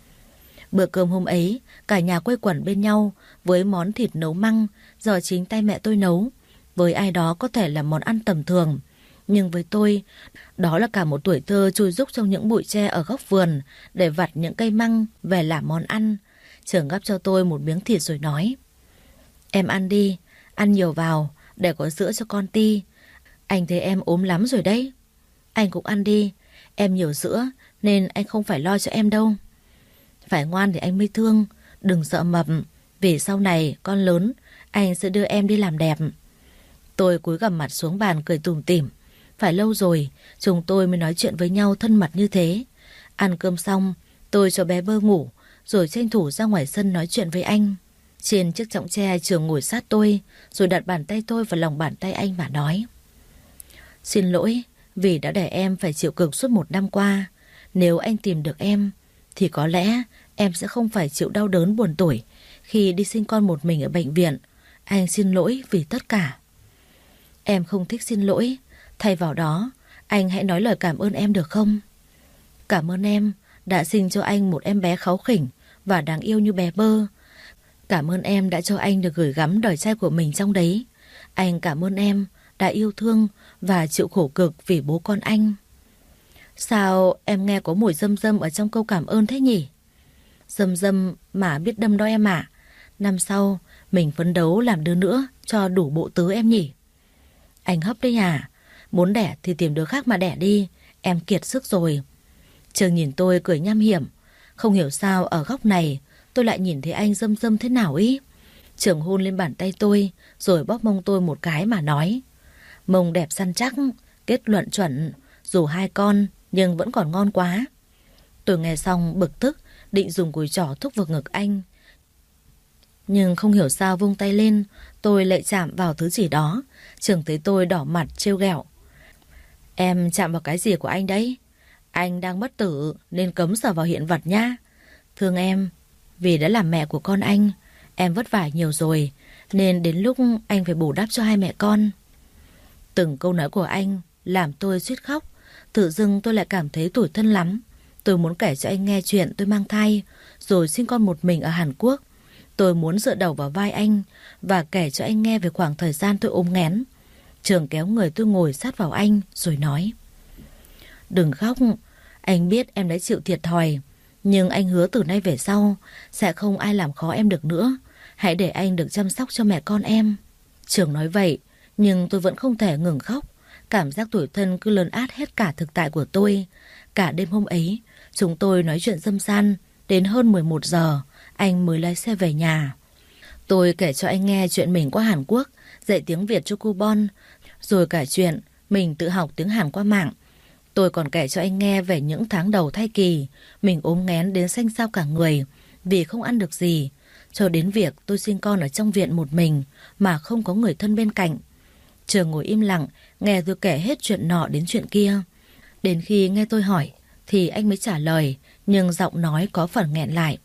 Bữa cơm hôm ấy, cả nhà quây quần bên nhau với món thịt nấu măng do chính tay mẹ tôi nấu. Với ai đó có thể là món ăn tầm thường, nhưng với tôi, đó là cả một tuổi thơ chui rúc trong những bụi tre ở góc vườn để vặt những cây măng về làm món ăn. Trường gắp cho tôi một miếng thịt rồi nói: Em ăn đi, ăn nhiều vào để có sữa cho con Ti. Anh thấy em ốm lắm rồi đấy. Anh cũng ăn đi, em nhiều sữa nên anh không phải lo cho em đâu. Phải ngoan thì anh mới thương, đừng sợ mập, vì sau này con lớn anh sẽ đưa em đi làm đẹp. Tôi cúi gằm mặt xuống bàn cười tủm tỉm. Phải lâu rồi chúng tôi mới nói chuyện với nhau thân mật như thế. Ăn cơm xong, tôi cho bé bơ ngủ rồi tranh thủ ra ngoài sân nói chuyện với anh. Trên chiếc chõng tre, Trường ngồi sát tôi rồi đặt bàn tay tôi vào lòng bàn tay anh và nói: Xin lỗi vì đã để em phải chịu cực suốt 1 năm qua. Nếu anh tìm được em thì có lẽ em sẽ không phải chịu đau đớn buồn tủi khi đi sinh con một mình ở bệnh viện. Anh xin lỗi vì tất cả. Em không thích xin lỗi. Thay vào đó, anh hãy nói lời cảm ơn em được không? Cảm ơn em đã sinh cho anh một em bé kháu khỉnh và đáng yêu như bé Bơ. Cảm ơn em đã cho anh được gửi gắm đời trai của mình trong đấy. Anh cảm ơn em đã yêu thương và chịu khổ cực vì bố con anh. Sao em nghe có mùi dâm dâm ở trong câu cảm ơn thế nhỉ? Dâm dâm mà biết đâm đó em ạ. Năm sau mình phấn đấu làm đứa nữa cho đủ bộ tứ em nhỉ? Anh hấp đấy à? Muốn đẻ thì tìm đứa khác mà đẻ đi. Em kiệt sức rồi. Trường nhìn tôi cười nham hiểm. Không hiểu sao ở góc này tôi lại nhìn thấy anh dâm dâm thế nào ý. Trường hôn lên bàn tay tôi rồi bóp mông tôi một cái mà nói: Mông đẹp săn chắc, kết luận chuẩn. Dù 2 con nhưng vẫn còn ngon quá. Tôi nghe xong bực tức định dùng cùi trỏ thúc vào ngực anh, nhưng không hiểu sao vung tay lên tôi lại chạm vào thứ gì đó. Trường thấy tôi đỏ mặt trêu ghẹo: Em chạm vào cái gì của anh đấy? Anh đang bất tử nên cấm sờ vào hiện vật nha. Thương em vì đã làm mẹ của con anh. Em vất vả nhiều rồi nên đến lúc anh phải bù đắp cho 2 mẹ con. Từng câu nói của anh làm tôi suýt khóc. Tự dưng tôi lại cảm thấy tủi thân lắm. Tôi muốn kể cho anh nghe chuyện tôi mang thai rồi sinh con một mình ở Hàn Quốc. Tôi muốn dựa đầu vào vai anh và kể cho anh nghe về khoảng thời gian tôi ốm nghén. Trường kéo người tôi ngồi sát vào anh rồi nói: Đừng khóc, anh biết em đã chịu thiệt thòi, nhưng anh hứa từ nay về sau sẽ không ai làm khó em được nữa. Hãy để anh được chăm sóc cho mẹ con em. Trường nói vậy nhưng tôi vẫn không thể ngừng khóc. Cảm giác tủi thân cứ lấn át hết cả thực tại của tôi. Cả đêm hôm ấy chúng tôi nói chuyện dâm gian đến hơn 11 giờ anh mới lái xe về nhà. Tôi kể cho anh nghe chuyện mình qua Hàn Quốc, dạy tiếng Việt cho cu Bon, rồi cả chuyện mình tự học tiếng Hàn qua mạng. Tôi còn kể cho anh nghe về những tháng đầu thai kỳ, mình ốm nghén đến xanh xao cả người vì không ăn được gì, cho đến việc tôi sinh con ở trong viện một mình mà không có người thân bên cạnh. Trường ngồi im lặng, nghe tôi kể hết chuyện nọ đến chuyện kia. Đến khi nghe tôi hỏi thì anh mới trả lời, nhưng giọng nói có phần nghẹn lại.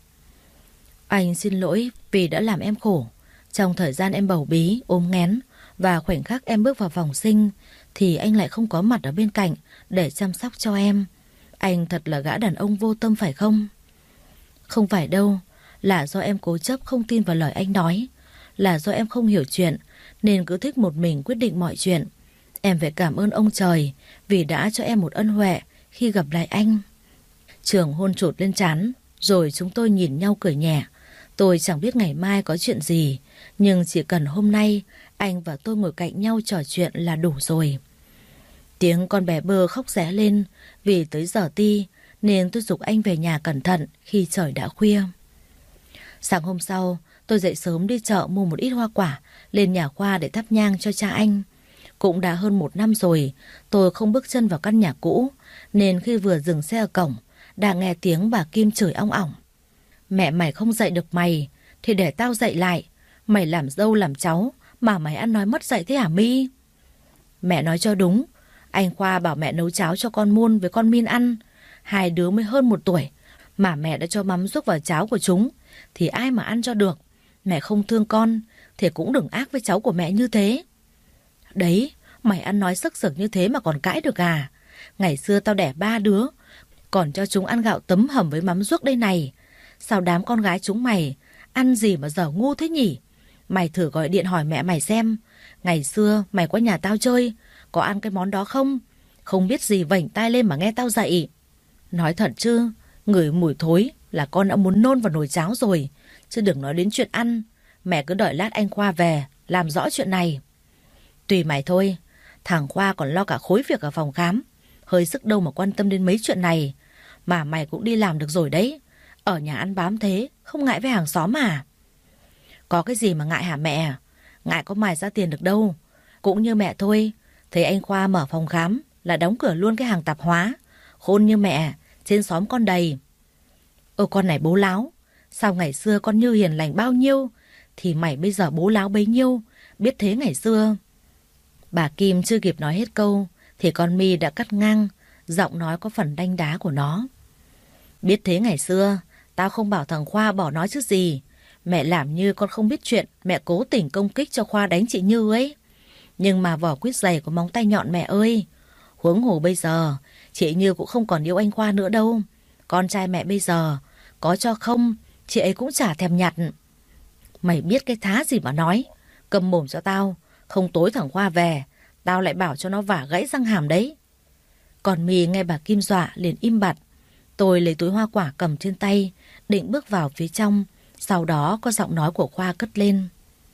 Anh xin lỗi vì đã làm em khổ. Trong thời gian em bầu bí, ốm nghén và khoảnh khắc em bước vào phòng sinh thì anh lại không có mặt ở bên cạnh để chăm sóc cho em. Anh thật là gã đàn ông vô tâm phải không? Không phải đâu, là do em cố chấp không tin vào lời anh nói. Là do em không hiểu chuyện nên cứ thích một mình quyết định mọi chuyện. Em phải cảm ơn ông trời vì đã cho em một ân huệ khi gặp lại anh. Trường hôn chụt lên trán, rồi chúng tôi nhìn nhau cười nhẹ. Tôi chẳng biết ngày mai có chuyện gì, nhưng chỉ cần hôm nay anh và tôi ngồi cạnh nhau trò chuyện là đủ rồi. Tiếng con bé Bơ khóc ré lên vì tới giờ ti, nên tôi giục anh về nhà cẩn thận khi trời đã khuya. Sáng hôm sau, tôi dậy sớm đi chợ mua một ít hoa quả lên nhà Khoa để thắp nhang cho cha anh. Cũng đã hơn 1 năm rồi, tôi không bước chân vào căn nhà cũ, nên khi vừa dừng xe ở cổng, đã nghe tiếng bà Kim chửi ong ỏng. Mẹ mày không dạy được mày, thì để tao dạy lại. Mày làm dâu làm cháu, mà mày ăn nói mất dạy thế hả My? Mẹ nói cho đúng, anh Khoa bảo mẹ nấu cháo cho con Muôn với con Min ăn. 2 đứa mới hơn 1 tuổi, mà mẹ đã cho mắm ruốc vào cháo của chúng, thì ai mà ăn cho được. Mẹ không thương con, thì cũng đừng ác với cháu của mẹ như thế. Đấy, mày ăn nói sức sực như thế mà còn cãi được à? Ngày xưa tao đẻ 3 đứa, còn cho chúng ăn gạo tấm hầm với mắm ruốc đây này. Sao đám con gái chúng mày ăn gì mà giờ ngu thế nhỉ? Mày thử gọi điện hỏi mẹ mày xem, ngày xưa mày qua nhà tao chơi, có ăn cái món đó không? Không biết gì vểnh tai lên mà nghe tao dạy. Nói thật chứ, ngửi mùi thối là con đã muốn nôn vào nồi cháo rồi, chứ đừng nói đến chuyện ăn. Mẹ cứ đợi lát anh Khoa về làm rõ chuyện này. Tùy mày thôi, thằng Khoa còn lo cả khối việc ở phòng khám, hơi sức đâu mà quan tâm đến mấy chuyện này. Mà mày cũng đi làm được rồi đấy, ở nhà ăn bám thế, không ngại với hàng xóm à? Có cái gì mà ngại hả mẹ? Ngại có mày ra tiền được đâu. Cũng như mẹ thôi, thấy anh Khoa mở phòng khám là đóng cửa luôn cái hàng tạp hóa. Khôn như mẹ, trên xóm con đầy. Con này bố láo, sao ngày xưa con như hiền lành bao nhiêu, thì mày bây giờ bố láo bấy nhiêu, biết thế ngày xưa. Bà Kim chưa kịp nói hết câu thì con My đã cắt ngang, giọng nói có phần đanh đá của nó. Biết thế ngày xưa, tao không bảo thằng Khoa bỏ nói chứ gì. Mẹ làm như con không biết chuyện, mẹ cố tình công kích cho Khoa đánh chị Như ấy. Nhưng mà vỏ quýt dày có móng tay nhọn mẹ ơi. Huống hồ bây giờ, chị Như cũng không còn yêu anh Khoa nữa đâu. Con trai mẹ bây giờ, có cho không, chị ấy cũng chả thèm nhặt. Mày biết cái thá gì mà nói. Cầm mồm cho tao, không tối thằng Khoa về, tao lại bảo cho nó vả gãy răng hàm đấy. Còn My nghe bà Kim dọa liền im bặt. Tôi lấy túi hoa quả cầm trên tay, định bước vào phía trong. Sau đó có giọng nói của Khoa cất lên.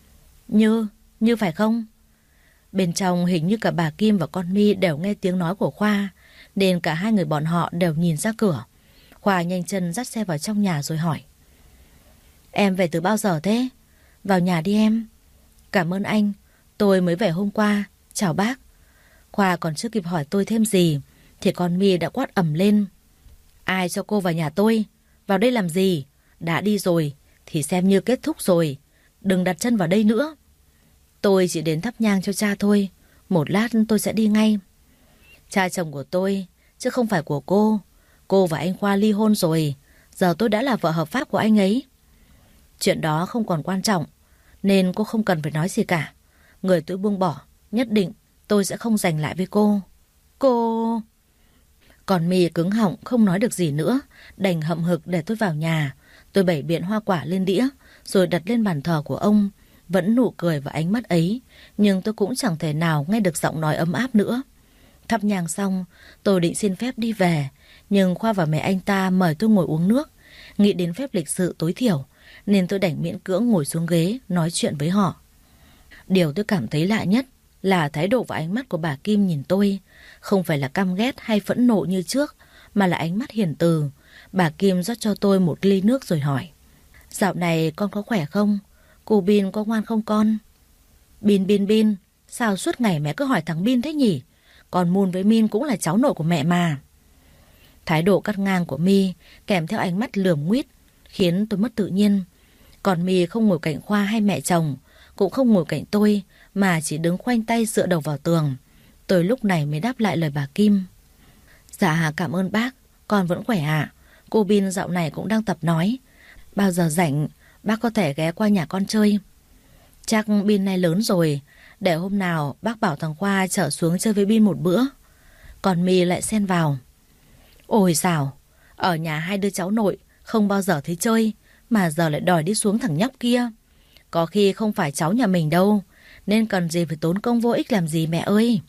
Như phải không? Bên trong hình như cả bà Kim và con My đều nghe tiếng nói của Khoa, nên cả hai người bọn họ đều nhìn ra cửa. Khoa nhanh chân dắt xe vào trong nhà rồi hỏi. Em về từ bao giờ thế? Vào nhà đi em. Cảm ơn anh, tôi mới về hôm qua. Chào bác. Khoa còn chưa kịp hỏi tôi thêm gì thì con My đã quát ầm lên. Ai cho cô vào nhà tôi? Vào đây làm gì? Đã đi rồi thì xem như kết thúc rồi, đừng đặt chân vào đây nữa. Tôi chỉ đến thắp nhang cho cha thôi, một lát tôi sẽ đi ngay. Cha chồng của tôi, chứ không phải của cô. Cô và anh Khoa ly hôn rồi, giờ tôi đã là vợ hợp pháp của anh ấy. Chuyện đó không còn quan trọng, nên cô không cần phải nói gì cả. Người tôi buông bỏ, nhất định tôi sẽ không giành lại với cô. Cô... Còn My cứng họng không nói được gì nữa, đành hậm hực để tôi vào nhà. Tôi bày biện hoa quả lên đĩa, rồi đặt lên bàn thờ của ông. Vẫn nụ cười và ánh mắt ấy, nhưng tôi cũng chẳng thể nào nghe được giọng nói ấm áp nữa. Thắp nhang xong, tôi định xin phép đi về, nhưng Khoa và mẹ anh ta mời tôi ngồi uống nước. Nghĩ đến phép lịch sự tối thiểu, nên tôi đành miễn cưỡng ngồi xuống ghế nói chuyện với họ. Điều tôi cảm thấy lạ nhất là thái độ và ánh mắt của bà Kim nhìn tôi. Không phải là căm ghét hay phẫn nộ như trước, mà là ánh mắt hiền từ. Bà Kim rót cho tôi một ly nước rồi hỏi. Dạo này con có khỏe không? Cô Bin có ngoan không con? Bin, sao suốt ngày mẹ cứ hỏi thằng Bin thế nhỉ? Còn Moon với Min cũng là cháu nội của mẹ mà. Thái độ cắt ngang của My kèm theo ánh mắt lườm nguýt khiến tôi mất tự nhiên. Còn My không ngồi cạnh Khoa hay mẹ chồng, cũng không ngồi cạnh tôi, mà chỉ đứng khoanh tay dựa đầu vào tường. Tôi lúc này mới đáp lại lời bà Kim. Dạ cảm ơn bác, con vẫn khỏe ạ. Cô Bin dạo này cũng đang tập nói. Bao giờ rảnh bác có thể ghé qua nhà con chơi. Chắc Bin này lớn rồi, để hôm nào bác bảo thằng Khoa chở xuống chơi với Bin một bữa. Còn My lại xen vào. Ôi dào, ở nhà hai đứa cháu nội không bao giờ thấy chơi, mà giờ lại đòi đi xuống thằng nhóc kia. Có khi không phải cháu nhà mình đâu, nên cần gì phải tốn công vô ích làm gì mẹ ơi.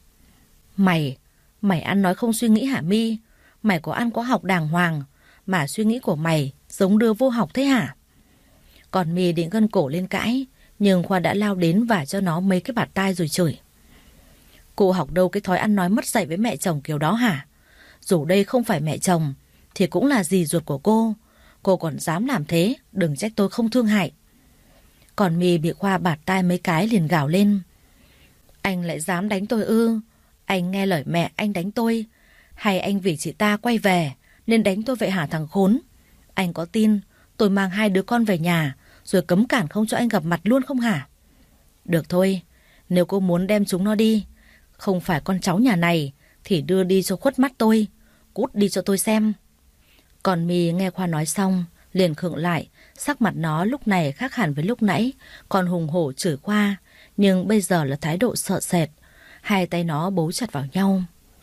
Mày ăn nói không suy nghĩ hả My? Mày có ăn có học đàng hoàng, mà suy nghĩ của mày giống đứa vô học thế hả? Còn My định gân cổ lên cãi, nhưng Khoa đã lao đến và cho nó mấy cái bạt tai rồi chửi. Cô học đâu cái thói ăn nói mất dạy với mẹ chồng kiểu đó hả? Dù đây không phải mẹ chồng thì cũng là dì ruột của cô. Cô còn dám làm thế, đừng trách tôi không thương hại. Còn My bị Khoa bạt tai mấy cái liền gào lên. Anh lại dám đánh tôi ư? Anh nghe lời mẹ anh đánh tôi, hay anh vì chị ta quay về nên đánh tôi vậy hả thằng khốn? Anh có tin tôi mang hai đứa con về nhà rồi cấm cản không cho anh gặp mặt luôn không hả? Được thôi, nếu cô muốn đem chúng nó đi, không phải con cháu nhà này, thì đưa đi cho khuất mắt tôi. Cút đi cho tôi xem. Còn My nghe Khoa nói xong liền khựng lại. Sắc mặt nó lúc này khác hẳn với lúc nãy, còn hùng hổ chửi Khoa, nhưng bây giờ là thái độ sợ sệt. Hai tay nó bấu chặt vào nhau.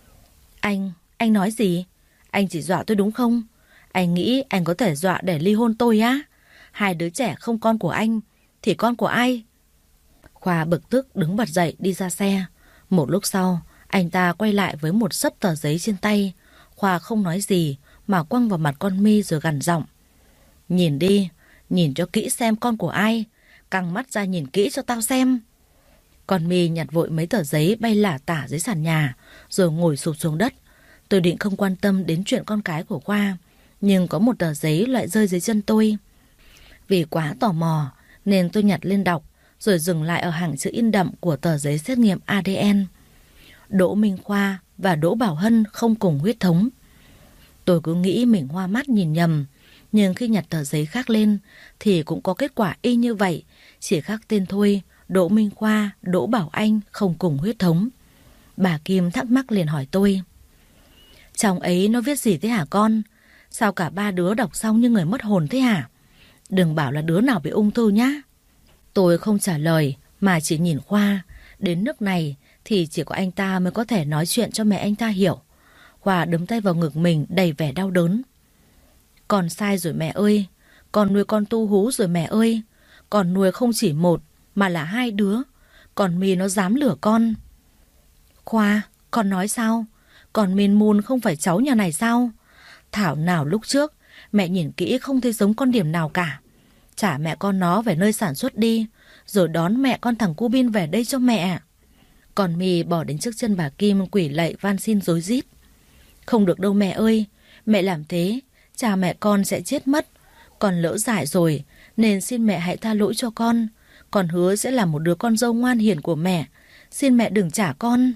Anh nói gì? Anh chỉ dọa tôi đúng không? Anh nghĩ anh có thể dọa để ly hôn tôi á? Hai đứa trẻ không con của anh thì con của ai? Khoa bực tức đứng bật dậy đi ra xe. Một lúc sau, anh ta quay lại với một xấp tờ giấy trên tay. Khoa không nói gì mà quăng vào mặt con My rồi gằn giọng. Nhìn đi, nhìn cho kỹ xem con của ai. Căng mắt ra nhìn kỹ cho tao xem. Con My nhặt vội mấy tờ giấy bay lả tả dưới sàn nhà, rồi ngồi sụp xuống đất. Tôi định không quan tâm đến chuyện con cái của Khoa, nhưng có một tờ giấy lại rơi dưới chân tôi. Vì quá tò mò nên tôi nhặt lên đọc, rồi dừng lại ở hàng chữ in đậm của tờ giấy xét nghiệm ADN. Đỗ Minh Khoa và Đỗ Bảo Hân không cùng huyết thống. Tôi cứ nghĩ mình hoa mắt nhìn nhầm, nhưng khi nhặt tờ giấy khác lên thì cũng có kết quả y như vậy, chỉ khác tên thôi. Đỗ Minh Khoa, Đỗ Bảo Anh không cùng huyết thống. Bà Kim thắc mắc liền hỏi tôi. Chồng ấy nó viết gì thế hả con? Sao cả ba đứa đọc xong như người mất hồn thế hả? Đừng bảo là đứa nào bị ung thư nhá. Tôi không trả lời mà chỉ nhìn Khoa. Đến nước này thì chỉ có anh ta mới có thể nói chuyện cho mẹ anh ta hiểu. Khoa đấm tay vào ngực mình đầy vẻ đau đớn. Con sai rồi mẹ ơi. Con nuôi con tu hú rồi mẹ ơi. Con nuôi không chỉ một mà là hai đứa. Còn My nó dám lừa con. Khoa, con nói sao? Còn Min Moon không phải cháu nhà này sao? Thảo nào lúc trước mẹ nhìn kỹ không thấy giống con điểm nào cả. Trả mẹ con nó về nơi sản xuất đi, rồi đón mẹ con thằng cu Bin về đây cho mẹ. Còn My bỏ đến trước chân bà Kim quỳ lạy van xin rối rít. Không được đâu mẹ ơi, mẹ làm thế cha mẹ con sẽ chết mất. Con lỡ dại rồi nên xin mẹ hãy tha lỗi cho con. Con hứa sẽ là một đứa con dâu ngoan hiền của mẹ. Xin mẹ đừng trả con.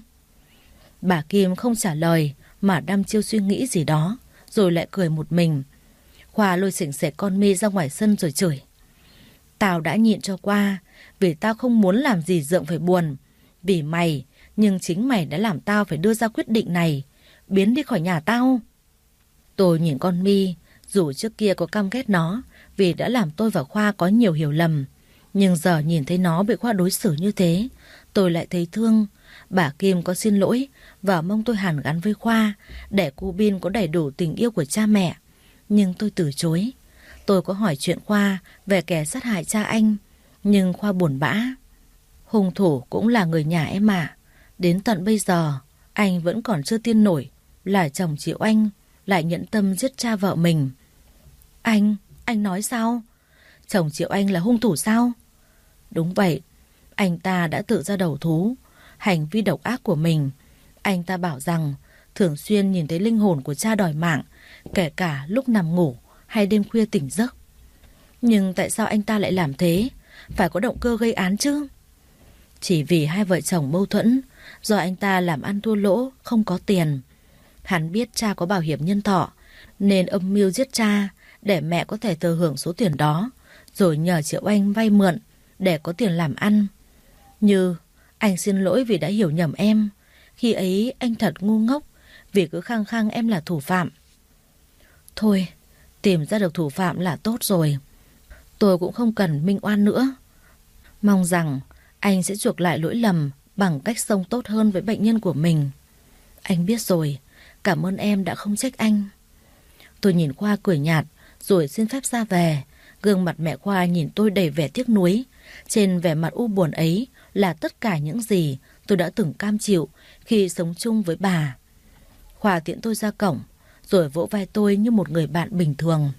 Bà Kim không trả lời mà đăm chiêu suy nghĩ gì đó, rồi lại cười một mình. Khoa lôi xỉnh xệch con My ra ngoài sân rồi chửi. Tao đã nhịn cho qua, vì tao không muốn làm gì Dượng phải buồn. Vì mày, nhưng chính mày đã làm tao phải đưa ra quyết định này. Biến đi khỏi nhà tao. Tôi nhìn con My, dù trước kia có căm ghét nó vì đã làm tôi và Khoa có nhiều hiểu lầm, nhưng giờ nhìn thấy nó bị Khoa đối xử như thế, tôi lại thấy thương. Bà Kim có xin lỗi và mong tôi hàn gắn với Khoa để cô Bin có đầy đủ tình yêu của cha mẹ. Nhưng tôi từ chối. Tôi có hỏi chuyện Khoa về kẻ sát hại cha anh, nhưng Khoa buồn bã. Hung thủ cũng là người nhà em ạ. Đến tận bây giờ anh vẫn còn chưa tin nổi là chồng chị Oanh lại nhẫn tâm giết cha vợ mình. Anh nói sao? Chồng chị Oanh là hung thủ sao? Đúng vậy, anh ta đã tự ra đầu thú. Hành vi độc ác của mình, anh ta bảo rằng thường xuyên nhìn thấy linh hồn của cha đòi mạng, kể cả lúc nằm ngủ hay đêm khuya tỉnh giấc. Nhưng tại sao anh ta lại làm thế? Phải có động cơ gây án chứ? Chỉ vì hai vợ chồng mâu thuẫn, do anh ta làm ăn thua lỗ, không có tiền. Hắn biết cha có bảo hiểm nhân thọ, nên âm mưu giết cha để mẹ có thể thừa hưởng số tiền đó, rồi nhờ Triệu Anh vay mượn để có tiền làm ăn. Như, anh xin lỗi vì đã hiểu nhầm em. Khi ấy anh thật ngu ngốc vì cứ khăng khăng em là thủ phạm. Thôi, tìm ra được thủ phạm là tốt rồi. Tôi cũng không cần minh oan nữa. Mong rằng anh sẽ chuộc lại lỗi lầm bằng cách sống tốt hơn với bệnh nhân của mình. Anh biết rồi, cảm ơn em đã không trách anh. Tôi nhìn Khoa cười nhạt rồi xin phép ra về. Gương mặt mẹ Khoa nhìn tôi đầy vẻ tiếc nuối. Trên vẻ mặt u buồn ấy là tất cả những gì tôi đã từng cam chịu khi sống chung với bà. Khoa tiễn tôi ra cổng rồi vỗ vai tôi như một người bạn bình thường.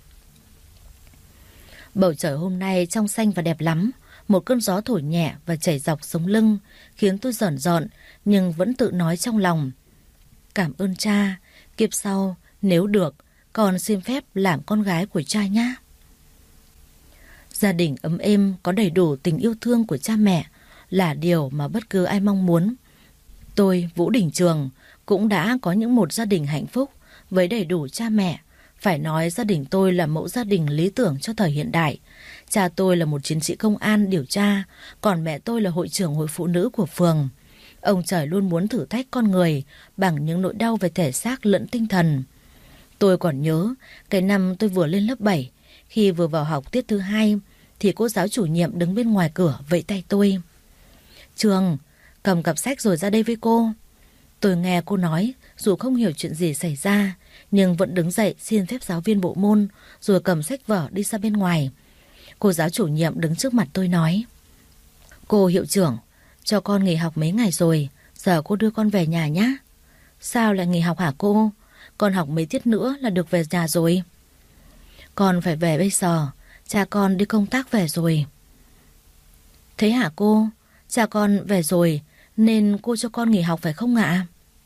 Bầu trời hôm nay trong xanh và đẹp lắm. Một cơn gió thổi nhẹ và chảy dọc sống lưng khiến tôi rờn rợn, nhưng vẫn tự nói trong lòng: cảm ơn cha, kiếp sau nếu được con xin phép làm con gái của cha nhé. Gia đình ấm êm có đầy đủ tình yêu thương của cha mẹ là điều mà bất cứ ai mong muốn. Tôi, Vũ Đình Trường, cũng đã có một gia đình hạnh phúc với đầy đủ cha mẹ. Phải nói gia đình tôi là mẫu gia đình lý tưởng cho thời hiện đại. Cha tôi là một chiến sĩ công an điều tra, còn mẹ tôi là hội trưởng hội phụ nữ của phường. Ông trời luôn muốn thử thách con người bằng những nỗi đau về thể xác lẫn tinh thần. Tôi còn nhớ cái năm tôi vừa lên lớp 7, khi vừa vào học tiết thứ 2, thì cô giáo chủ nhiệm đứng bên ngoài cửa vẫy tay tôi: Trường, cầm cặp sách rồi ra đây với cô. Tôi nghe cô nói, dù không hiểu chuyện gì xảy ra, nhưng vẫn đứng dậy xin phép giáo viên bộ môn, rồi cầm sách vở đi ra bên ngoài. Cô giáo chủ nhiệm đứng trước mặt tôi nói: cô hiệu trưởng, cho con nghỉ học mấy ngày rồi, giờ cô đưa con về nhà nhé. Sao lại nghỉ học hả cô? Con học mấy tiết nữa là được về nhà rồi. Con phải về bây giờ, cha con đi công tác về rồi. Thế hả cô? Cha con về rồi nên cô cho con nghỉ học phải không ạ?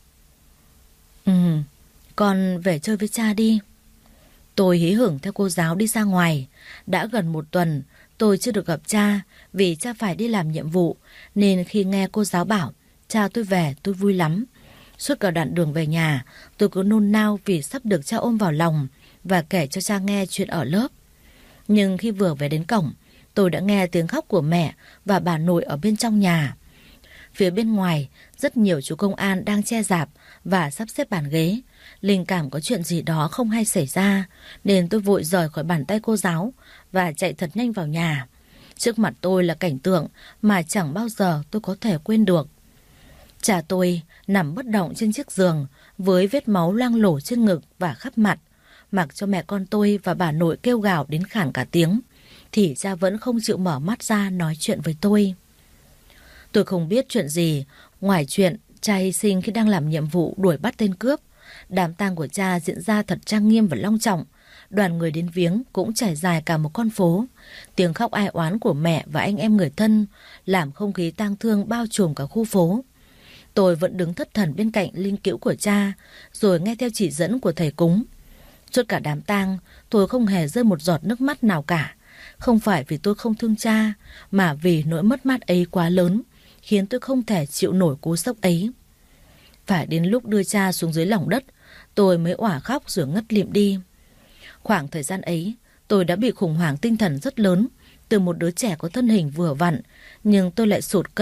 Con về chơi với cha đi. Tôi hí hửng theo cô giáo đi ra ngoài. Đã gần 1 tuần tôi chưa được gặp cha vì cha phải đi làm nhiệm vụ, nên khi nghe cô giáo bảo cha tôi về, tôi vui lắm. Suốt cả đoạn đường về nhà, tôi cứ nôn nao vì sắp được cha ôm vào lòng và kể cho cha nghe chuyện ở lớp. Nhưng khi vừa về đến cổng, tôi đã nghe tiếng khóc của mẹ và bà nội ở bên trong nhà. Phía bên ngoài, rất nhiều chú công an đang che rạp và sắp xếp bàn ghế. Linh cảm có chuyện gì đó không hay xảy ra, nên tôi vội rời khỏi bàn tay cô giáo và chạy thật nhanh vào nhà. Trước mặt tôi là cảnh tượng mà chẳng bao giờ tôi có thể quên được. Cha tôi nằm bất động trên chiếc giường với vết máu loang lổ trên ngực và khắp mặt. Mặc cho mẹ con tôi và bà nội kêu gào đến khản cả tiếng, thì cha vẫn không chịu mở mắt ra nói chuyện với tôi. Tôi không biết chuyện gì ngoài chuyện cha hy sinh khi đang làm nhiệm vụ đuổi bắt tên cướp. Đám tang của cha diễn ra thật trang nghiêm và long trọng. Đoàn người đến viếng cũng trải dài cả một con phố. Tiếng khóc ai oán của mẹ và anh em người thân làm không khí tang thương bao trùm cả khu phố. Tôi vẫn đứng thất thần bên cạnh linh cữu của cha, rồi nghe theo chỉ dẫn của thầy cúng. Suốt cả đám tang, tôi không hề rơi một giọt nước mắt nào cả. Không phải vì tôi không thương cha, mà vì nỗi mất mát ấy quá lớn, khiến tôi không thể chịu nổi cú sốc ấy. Phải đến lúc đưa cha xuống dưới lòng đất, tôi mới òa khóc rồi ngất lịm đi. Khoảng thời gian ấy, tôi đã bị khủng hoảng tinh thần rất lớn. Từ một đứa trẻ có thân hình vừa vặn, nhưng tôi lại sụt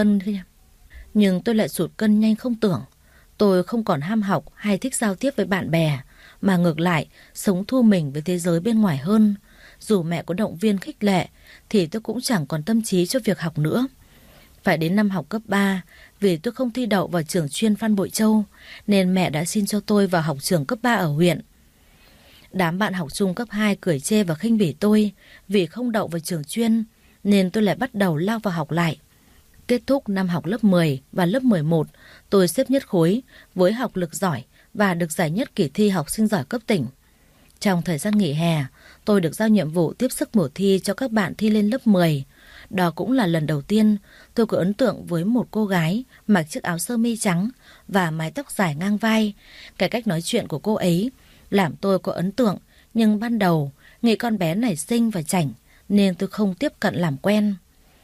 cân nhanh không tưởng. Tôi không còn ham học hay thích giao tiếp với bạn bè, mà ngược lại sống thu mình với thế giới bên ngoài hơn. Dù mẹ có động viên khích lệ thì tôi cũng chẳng còn tâm trí cho việc học nữa. Phải đến năm học cấp 3, vì tôi không thi đậu vào trường chuyên Phan Bội Châu, nên mẹ đã xin cho tôi vào học trường cấp 3 ở huyện. Đám bạn học chung cấp 2 cười chê và khinh bỉ tôi vì không đậu vào trường chuyên, nên tôi lại bắt đầu lao vào học lại. Kết thúc năm học lớp 10 và lớp 11, tôi xếp nhất khối với học lực giỏi và được giải nhất kỳ thi học sinh giỏi cấp tỉnh. Trong thời gian nghỉ hè, tôi được giao nhiệm vụ tiếp sức mùa thi cho các bạn thi lên lớp 10. Đó cũng là lần đầu tiên tôi có ấn tượng với một cô gái mặc chiếc áo sơ mi trắng và mái tóc dài ngang vai. Cái cách nói chuyện của cô ấy làm tôi có ấn tượng, nhưng ban đầu nghĩ con bé này xinh và chảnh nên tôi không tiếp cận làm quen.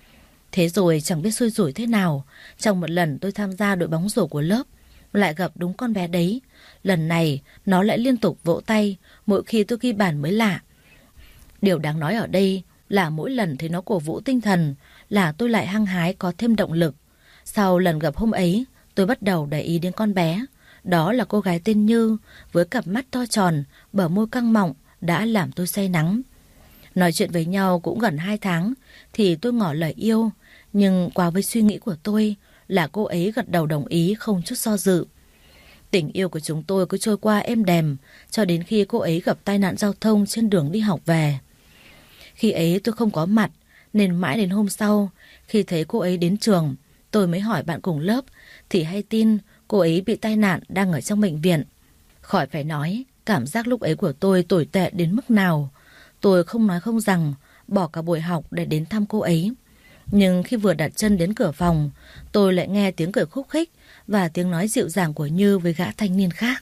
Thế rồi chẳng biết xui rủi thế nào, trong một lần tôi tham gia đội bóng rổ của lớp, lại gặp đúng con bé đấy. Lần này nó lại liên tục vỗ tay mỗi khi tôi ghi bàn mới lạ. Điều đáng nói ở đây là mỗi lần thấy nó cổ vũ tinh thần là tôi lại hăng hái có thêm động lực. Sau lần gặp hôm ấy, tôi bắt đầu để ý đến con bé. Đó là cô gái tên Như, với cặp mắt to tròn, bờ môi căng mọng, đã làm tôi say nắng. Nói chuyện với nhau cũng gần 2 tháng thì tôi ngỏ lời yêu, nhưng qua với suy nghĩ của tôi là cô ấy gật đầu đồng ý không chút do dự. Tình yêu của chúng tôi cứ trôi qua êm đềm cho đến khi cô ấy gặp tai nạn giao thông trên đường đi học về. Khi ấy tôi không có mặt, nên mãi đến hôm sau, khi thấy cô ấy đến trường, tôi mới hỏi bạn cùng lớp thì hay tin cô ấy bị tai nạn đang ở trong bệnh viện. Khỏi phải nói, cảm giác lúc ấy của tôi tồi tệ đến mức nào. Tôi không nói không rằng, bỏ cả buổi học để đến thăm cô ấy. Nhưng khi vừa đặt chân đến cửa phòng, tôi lại nghe tiếng cười khúc khích và tiếng nói dịu dàng của Như với gã thanh niên khác.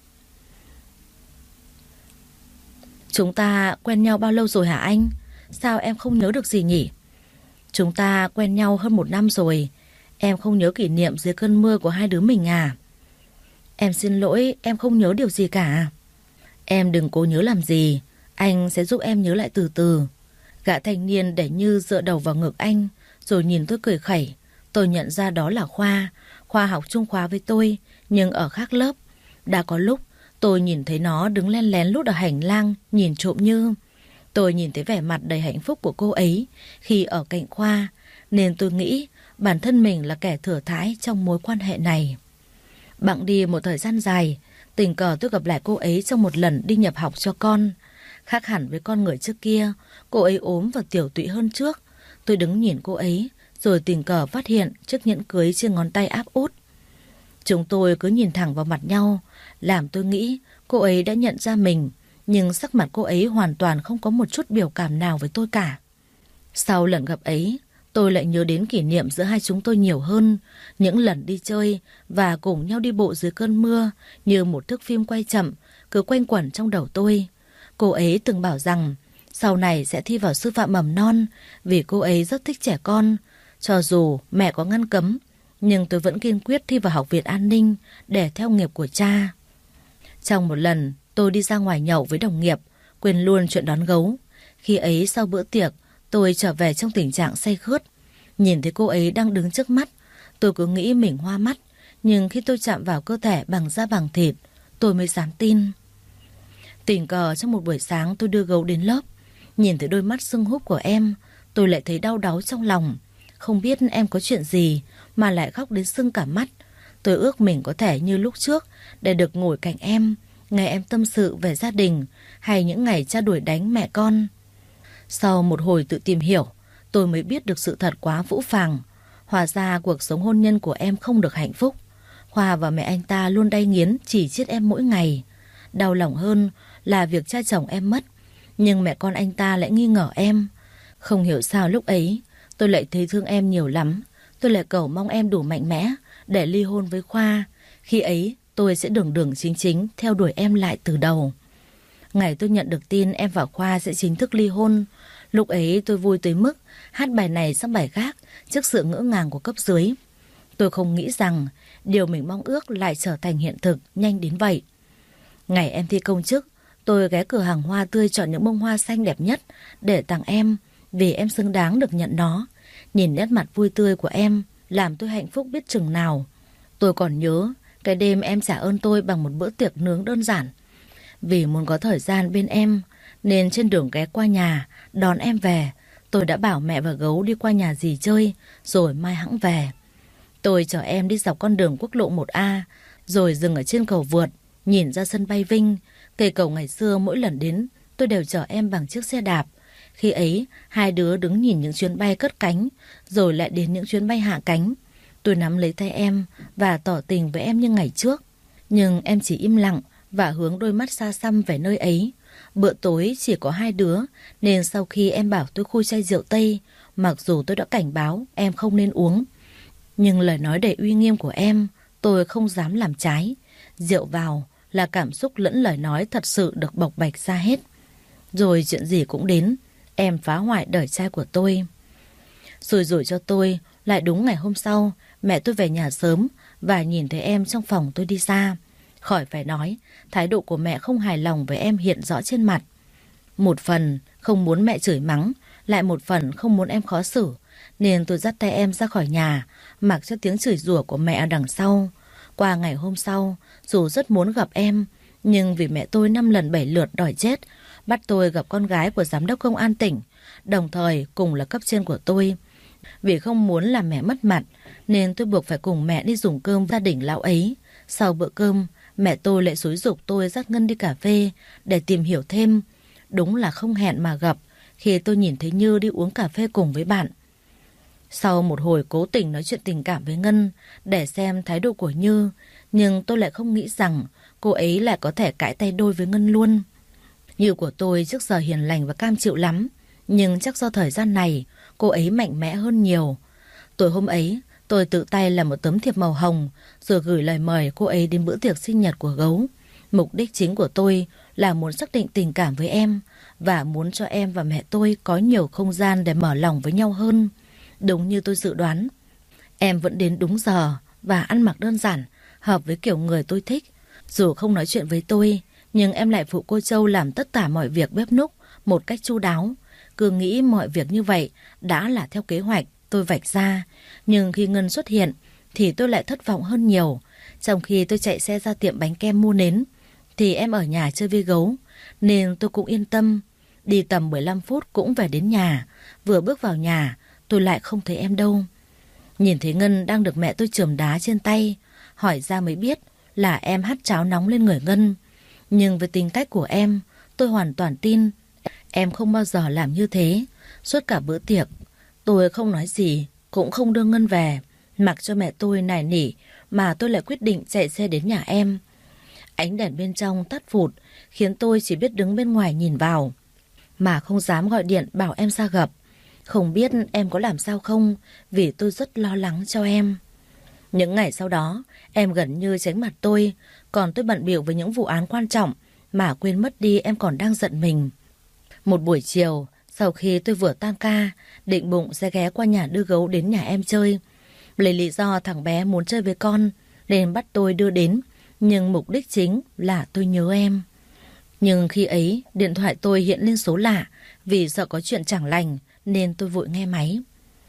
Chúng ta quen nhau bao lâu rồi hả anh? Sao em không nhớ được gì nhỉ? Chúng ta quen nhau hơn 1 năm rồi. Em không nhớ kỷ niệm dưới cơn mưa của hai đứa mình à? Em xin lỗi, em không nhớ điều gì cả. Em đừng cố nhớ làm gì, anh sẽ giúp em nhớ lại từ từ. Gã thanh niên để Như dựa đầu vào ngực anh, rồi nhìn tôi cười khẩy. Tôi nhận ra đó là Khoa. Khoa học chung khóa với tôi, nhưng ở khác lớp. Đã có lúc tôi nhìn thấy nó đứng lén lén lút ở hành lang, nhìn trộm Như. Tôi nhìn thấy vẻ mặt đầy hạnh phúc của cô ấy khi ở cạnh Khoa, nên tôi nghĩ bản thân mình là kẻ thừa thãi trong mối quan hệ này. Bẵng đi một thời gian dài, tình cờ tôi gặp lại cô ấy trong một lần đi nhập học cho con. Khác hẳn với con người trước kia, cô ấy ốm và tiểu tụy hơn trước. Tôi đứng nhìn cô ấy, rồi tình cờ phát hiện chiếc nhẫn cưới trên ngón tay áp út. Chúng tôi cứ nhìn thẳng vào mặt nhau, làm tôi nghĩ cô ấy đã nhận ra mình, nhưng sắc mặt cô ấy hoàn toàn không có một chút biểu cảm nào với tôi cả. Sau lần gặp ấy, tôi lại nhớ đến kỷ niệm giữa hai chúng tôi nhiều hơn, những lần đi chơi và cùng nhau đi bộ dưới cơn mưa như một thước phim quay chậm, cứ quanh quẩn trong đầu tôi. Cô ấy từng bảo rằng sau này sẽ thi vào sư phạm mầm non vì cô ấy rất thích trẻ con. Cho dù mẹ có ngăn cấm, nhưng tôi vẫn kiên quyết thi vào Học viện An ninh để theo nghiệp của cha. Trong một lần, tôi đi ra ngoài nhậu với đồng nghiệp, quên luôn chuyện đón gấu. Khi ấy sau bữa tiệc, tôi trở về trong tình trạng say khướt. Nhìn thấy cô ấy đang đứng trước mắt, tôi cứ nghĩ mình hoa mắt. Nhưng khi tôi chạm vào cơ thể bằng da bằng thịt, tôi mới dám tin. Tình cờ trong một buổi sáng tôi đưa gấu đến lớp. Nhìn thấy đôi mắt sưng húp của em, tôi lại thấy đau đáu trong lòng. Không biết em có chuyện gì mà lại khóc đến sưng cả mắt. Tôi ước mình có thể như lúc trước để được ngồi cạnh em, nghe em tâm sự về gia đình hay những ngày cha đuổi đánh mẹ con. Sau một hồi tự tìm hiểu, tôi mới biết được sự thật quá phũ phàng. Hóa ra cuộc sống hôn nhân của em không được hạnh phúc. Khoa và mẹ anh ta luôn đay nghiến chỉ trích em mỗi ngày. Đau lòng hơn là việc cha chồng em mất, nhưng mẹ con anh ta lại nghi ngờ em. Không hiểu sao lúc ấy tôi lại thấy thương em nhiều lắm. Tôi lại cầu mong em đủ mạnh mẽ để ly hôn với Khoa. Khi ấy tôi sẽ đường đường chính chính theo đuổi em lại từ đầu. Ngày tôi nhận được tin em và Khoa sẽ chính thức ly hôn, lúc ấy tôi vui tới mức hát bài này sang bài khác trước sự ngỡ ngàng của cấp dưới. Tôi không nghĩ rằng điều mình mong ước lại trở thành hiện thực nhanh đến vậy. Ngày em thi công chức, tôi ghé cửa hàng hoa tươi chọn những bông hoa xanh đẹp nhất để tặng em, vì em xứng đáng được nhận nó. Nhìn nét mặt vui tươi của em làm tôi hạnh phúc biết chừng nào. Tôi còn nhớ cái đêm em trả ơn tôi bằng một bữa tiệc nướng đơn giản. Vì muốn có thời gian bên em nên trên đường ghé qua nhà đón em về, tôi đã bảo mẹ và gấu đi qua nhà dì chơi rồi mai hẵng về. Tôi chở em đi dọc con đường quốc lộ 1A, rồi dừng ở trên cầu vượt nhìn ra sân bay Vinh. Cây cầu ngày xưa mỗi lần đến tôi đều chở em bằng chiếc xe đạp. Khi ấy hai đứa đứng nhìn những chuyến bay cất cánh, rồi lại đến những chuyến bay hạ cánh. Tôi nắm lấy tay em và tỏ tình với em như ngày trước, nhưng em chỉ im lặng và hướng đôi mắt xa xăm về nơi ấy. Bữa tối chỉ có hai đứa, nên sau khi em bảo tôi khui chai rượu Tây, mặc dù tôi đã cảnh báo em không nên uống, nhưng lời nói đầy uy nghiêm của em tôi không dám làm trái. Rượu vào là cảm xúc lẫn lời nói thật sự được bộc bạch ra hết. Rồi chuyện gì cũng đến, em phá hoại đời trai của tôi. Xui rủi cho tôi Lại đúng ngày hôm sau, mẹ tôi về nhà sớm và nhìn thấy em trong phòng tôi đi ra. Khỏi phải nói, thái độ của mẹ không hài lòng với em hiện rõ trên mặt. Một phần không muốn mẹ chửi mắng, lại một phần không muốn em khó xử, nên tôi dắt tay em ra khỏi nhà, mặc cho tiếng chửi rủa của mẹ đằng sau. Qua ngày hôm sau, dù rất muốn gặp em, nhưng vì mẹ tôi 5 lần 7 lượt đòi chết, bắt tôi gặp con gái của giám đốc công an tỉnh, đồng thời cùng là cấp trên của tôi. Vì không muốn làm mẹ mất mặt, nên tôi buộc phải cùng mẹ đi dùng cơm gia đình lão ấy. Sau bữa cơm, mẹ tôi lại xúi giục tôi dắt Ngân đi cà phê để tìm hiểu thêm. Đúng là không hẹn mà gặp khi tôi nhìn thấy Như đi uống cà phê cùng với bạn. Sau một hồi cố tình nói chuyện tình cảm với Ngân để xem thái độ của Như, nhưng tôi lại không nghĩ rằng cô ấy lại có thể cãi tay đôi với Ngân luôn. Như của tôi trước giờ hiền lành và cam chịu lắm, nhưng chắc do thời gian này cô ấy mạnh mẽ hơn nhiều. Tối hôm ấy, tôi tự tay làm một tấm thiệp màu hồng rồi gửi lời mời cô ấy đến bữa tiệc sinh nhật của Gấu. Mục đích chính của tôi là muốn xác định tình cảm với em và muốn cho em và mẹ tôi có nhiều không gian để mở lòng với nhau hơn. Đúng như tôi dự đoán, em vẫn đến đúng giờ và ăn mặc đơn giản, hợp với kiểu người tôi thích. Dù không nói chuyện với tôi, nhưng em lại phụ cô Châu làm tất cả mọi việc bếp núc một cách chu đáo. Cứ nghĩ mọi việc như vậy đã là theo kế hoạch tôi vạch ra. Nhưng khi Ngân xuất hiện thì tôi lại thất vọng hơn nhiều. Trong khi tôi chạy xe ra tiệm bánh kem mua nến thì em ở nhà chơi với Gấu, nên tôi cũng yên tâm. Đi tầm 15 phút cũng về đến nhà. Vừa bước vào nhà tôi lại không thấy em đâu. Nhìn thấy Ngân đang được mẹ tôi chườm đá trên tay, hỏi ra mới biết là em hắt cháo nóng lên người Ngân. Nhưng với tính cách của em, tôi hoàn toàn tin em không bao giờ làm như thế. Suốt cả bữa tiệc, tôi không nói gì, cũng không đưa Ngân về. Mặc cho mẹ tôi nài nỉ mà tôi lại quyết định chạy xe đến nhà em. Ánh đèn bên trong tắt phụt khiến tôi chỉ biết đứng bên ngoài nhìn vào, mà không dám gọi điện bảo em ra gặp. Không biết em có làm sao không, vì tôi rất lo lắng cho em. Những ngày sau đó, em gần như tránh mặt tôi, còn tôi bận bịu với những vụ án quan trọng mà quên mất đi em còn đang giận mình. Một buổi chiều, sau khi tôi vừa tan ca, định bụng sẽ ghé qua nhà đưa Gấu đến nhà em chơi. Lấy lý do thằng bé muốn chơi với con nên bắt tôi đưa đến, nhưng mục đích chính là tôi nhớ em. Nhưng khi ấy, điện thoại tôi hiện lên số lạ, vì sợ có chuyện chẳng lành nên tôi vội nghe máy.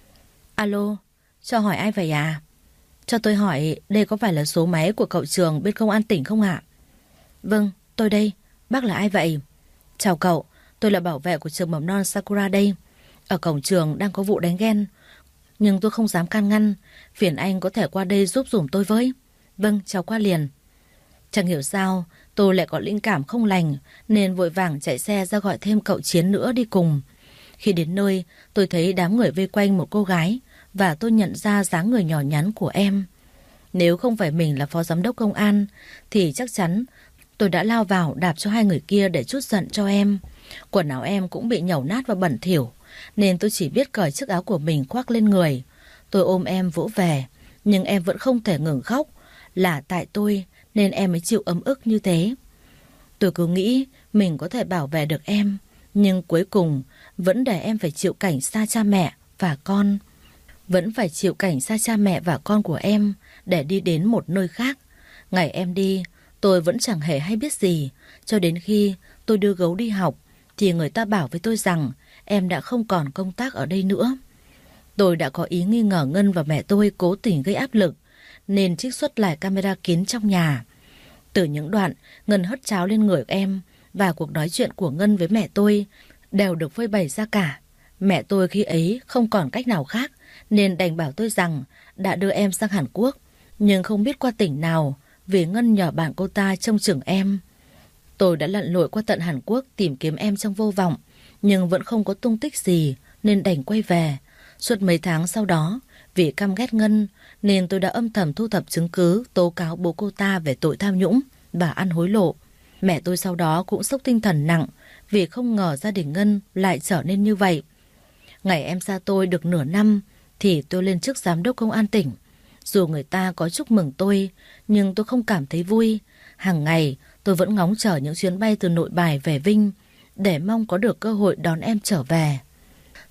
Alo, cho hỏi ai vậy à? Cho tôi hỏi đây có phải là số máy của cậu Trường bên công an tỉnh không ạ? Vâng, tôi đây. Bác là ai vậy? Chào cậu, tôi là bảo vệ của trường mầm non Sakura đây. Ở cổng trường đang có vụ đánh ghen, nhưng tôi không dám can ngăn. Phiền anh có thể qua đây giúp dùm tôi với. Vâng, cháu qua liền. Chẳng hiểu sao tôi lại có linh cảm không lành, nên vội vàng chạy xe ra gọi thêm cậu Chiến nữa đi cùng. Khi đến nơi, tôi thấy đám người vây quanh một cô gái và tôi nhận ra dáng người nhỏ nhắn của em. Nếu không phải mình là phó giám đốc công an thì chắc chắn tôi đã lao vào đạp cho hai người kia để trút giận cho em. Quần áo em cũng bị nhàu nát và bẩn thỉu, nên tôi chỉ biết cởi chiếc áo của mình khoác lên người. Tôi ôm em vỗ về, nhưng em vẫn không thể ngừng khóc. Là tại tôi nên em mới chịu ấm ức như thế. Tôi cứ nghĩ mình có thể bảo vệ được em, nhưng cuối cùng vẫn để em phải chịu cảnh xa cha mẹ và con. Vẫn phải chịu cảnh xa cha mẹ và con của em để đi đến một nơi khác. Ngày em đi, tôi vẫn chẳng hề hay biết gì. Cho đến khi tôi đưa Gấu đi học thì người ta bảo với tôi rằng em đã không còn công tác ở đây nữa. Tôi đã có ý nghi ngờ Ngân và mẹ tôi cố tình gây áp lực, nên trích xuất lại camera kín trong nhà. Từ những đoạn Ngân hất cháo lên người em và cuộc nói chuyện của Ngân với mẹ tôi đều được phơi bày ra cả. Mẹ tôi khi ấy không còn cách nào khác nên đành bảo tôi rằng đã đưa em sang Hàn Quốc, nhưng không biết qua tỉnh nào vì Ngân nhờ bạn cô ta trông chừng em. Tôi đã lặn lội qua tận Hàn Quốc tìm kiếm em trong vô vọng, nhưng vẫn không có tung tích gì nên đành quay về. Suốt mấy tháng sau đó, vì căm ghét Ngân nên tôi đã âm thầm thu thập chứng cứ tố cáo bố cô ta về tội tham nhũng và ăn hối lộ. Mẹ tôi sau đó cũng sốc tinh thần nặng vì không ngờ gia đình Ngân lại trở nên như vậy. Ngày em xa tôi được nửa năm thì tôi lên chức giám đốc công an tỉnh. Dù người ta có chúc mừng tôi, nhưng tôi không cảm thấy vui. Hàng ngày tôi vẫn ngóng chờ những chuyến bay từ Nội Bài về Vinh để mong có được cơ hội đón em trở về.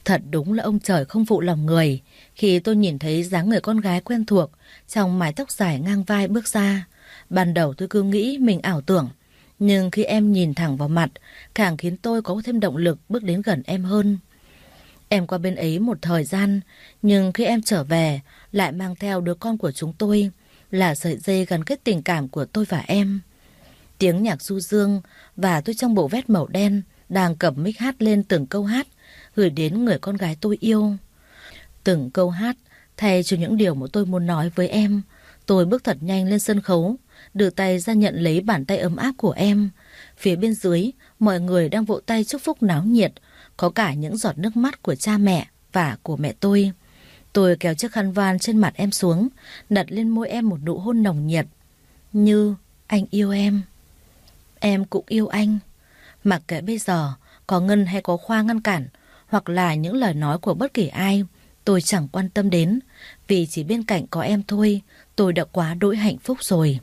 Thật đúng là ông trời không phụ lòng người. Khi tôi nhìn thấy dáng người con gái quen thuộc trong mái tóc dài ngang vai bước ra, ban đầu tôi cứ nghĩ mình ảo tưởng. Nhưng khi em nhìn thẳng vào mặt, càng khiến tôi có thêm động lực bước đến gần em hơn. Em qua bên ấy một thời gian, nhưng khi em trở về, lại mang theo đứa con của chúng tôi, là sợi dây gắn kết tình cảm của tôi và em. Tiếng nhạc du dương và tôi trong bộ vest màu đen đang cầm mic hát lên từng câu hát gửi đến người con gái tôi yêu. Từng câu hát thay cho những điều mà tôi muốn nói với em. Tôi bước thật nhanh lên sân khấu, đưa tay ra nhận lấy bàn tay ấm áp của em. Phía bên dưới, mọi người đang vỗ tay chúc phúc náo nhiệt, có cả những giọt nước mắt của cha mẹ và của mẹ tôi. Tôi kéo chiếc khăn voan trên mặt em xuống, đặt lên môi em một nụ hôn nồng nhiệt. Như anh yêu em cũng yêu anh. Mặc kệ bây giờ có Ngân hay có Khoa ngăn cản, hoặc là những lời nói của bất kỳ ai, tôi chẳng quan tâm đến, vì chỉ bên cạnh có em thôi, tôi đã quá đỗi hạnh phúc rồi.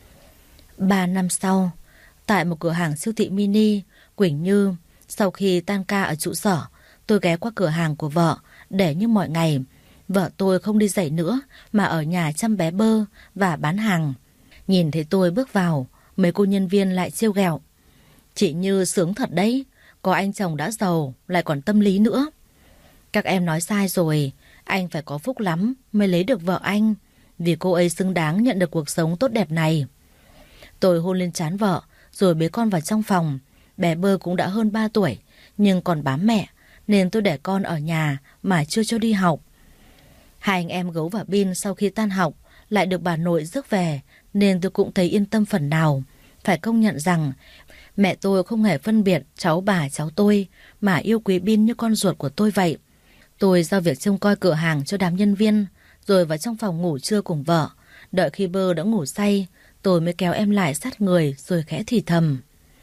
3 năm sau, tại một cửa hàng siêu thị mini, Quỳnh Như, sau khi tan ca ở trụ sở, tôi ghé qua cửa hàng của vợ để như mọi ngày. Vợ tôi không đi dạy nữa mà ở nhà chăm bé Bơ và bán hàng. Nhìn thấy tôi bước vào, mấy cô nhân viên lại trêu ghẹo. Chị Như sướng thật đấy, có anh chồng đã giàu, lại còn tâm lý nữa. Các em nói sai rồi, anh phải có phúc lắm mới lấy được vợ anh, vì cô ấy xứng đáng nhận được cuộc sống tốt đẹp này. Tôi hôn lên trán vợ, rồi bế con vào trong phòng. Bé Bơ cũng đã hơn 3 tuổi, nhưng còn bám mẹ, nên tôi để con ở nhà mà chưa cho đi học. Hai anh em Gấu và Bin sau khi tan học lại được bà nội rước về, nên tôi cũng thấy yên tâm phần nào. Phải công nhận rằng mẹ tôi không hề phân biệt cháu bà cháu tôi, mà yêu quý Bin như con ruột của tôi vậy. Tôi giao việc trông coi cửa hàng cho đám nhân viên, rồi vào trong phòng ngủ trưa cùng vợ. Đợi khi Bơ đã ngủ say, tôi mới kéo em lại sát người rồi khẽ thì thầm.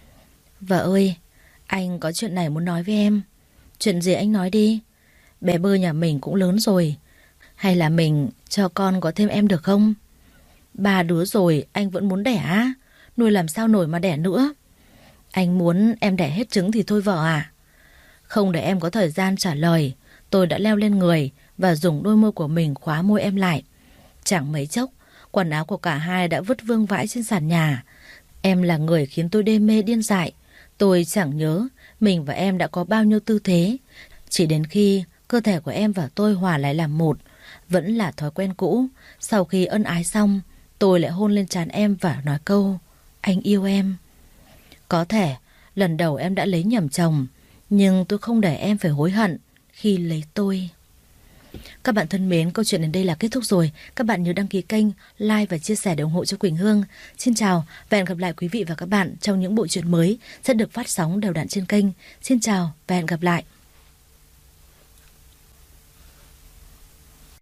Vợ ơi, anh có chuyện này muốn nói với em. Chuyện gì anh nói đi. Bé Bơ nhà mình cũng lớn rồi, hay là mình cho con có thêm em được không? 3 đứa rồi anh vẫn muốn đẻ á? Nuôi làm sao nổi mà đẻ nữa. Anh muốn em đẻ hết trứng thì thôi vợ à. Không để em có thời gian trả lời, tôi đã leo lên người và dùng đôi môi của mình khóa môi em lại. Chẳng mấy chốc, quần áo của cả hai đã vứt vương vãi trên sàn nhà. Em là người khiến tôi đê mê điên dại. Tôi chẳng nhớ mình và em đã có bao nhiêu tư thế. Chỉ đến khi cơ thể của em và tôi hòa lại làm một. Vẫn là thói quen cũ. Sau khi ân ái xong, tôi lại hôn lên trán em và nói câu anh yêu em. Có thể lần đầu em đã lấy nhầm chồng, nhưng tôi không để em phải hối hận khi lấy tôi. Các bạn thân mến, câu chuyện đến đây là kết thúc rồi. Các bạn nhớ đăng ký kênh, like và chia sẻ để ủng hộ cho Quỳnh Hương. Xin chào và hẹn gặp lại quý vị và các bạn trong những bộ truyện mới sẽ được phát sóng đều đặn trên kênh. Xin chào và hẹn gặp lại.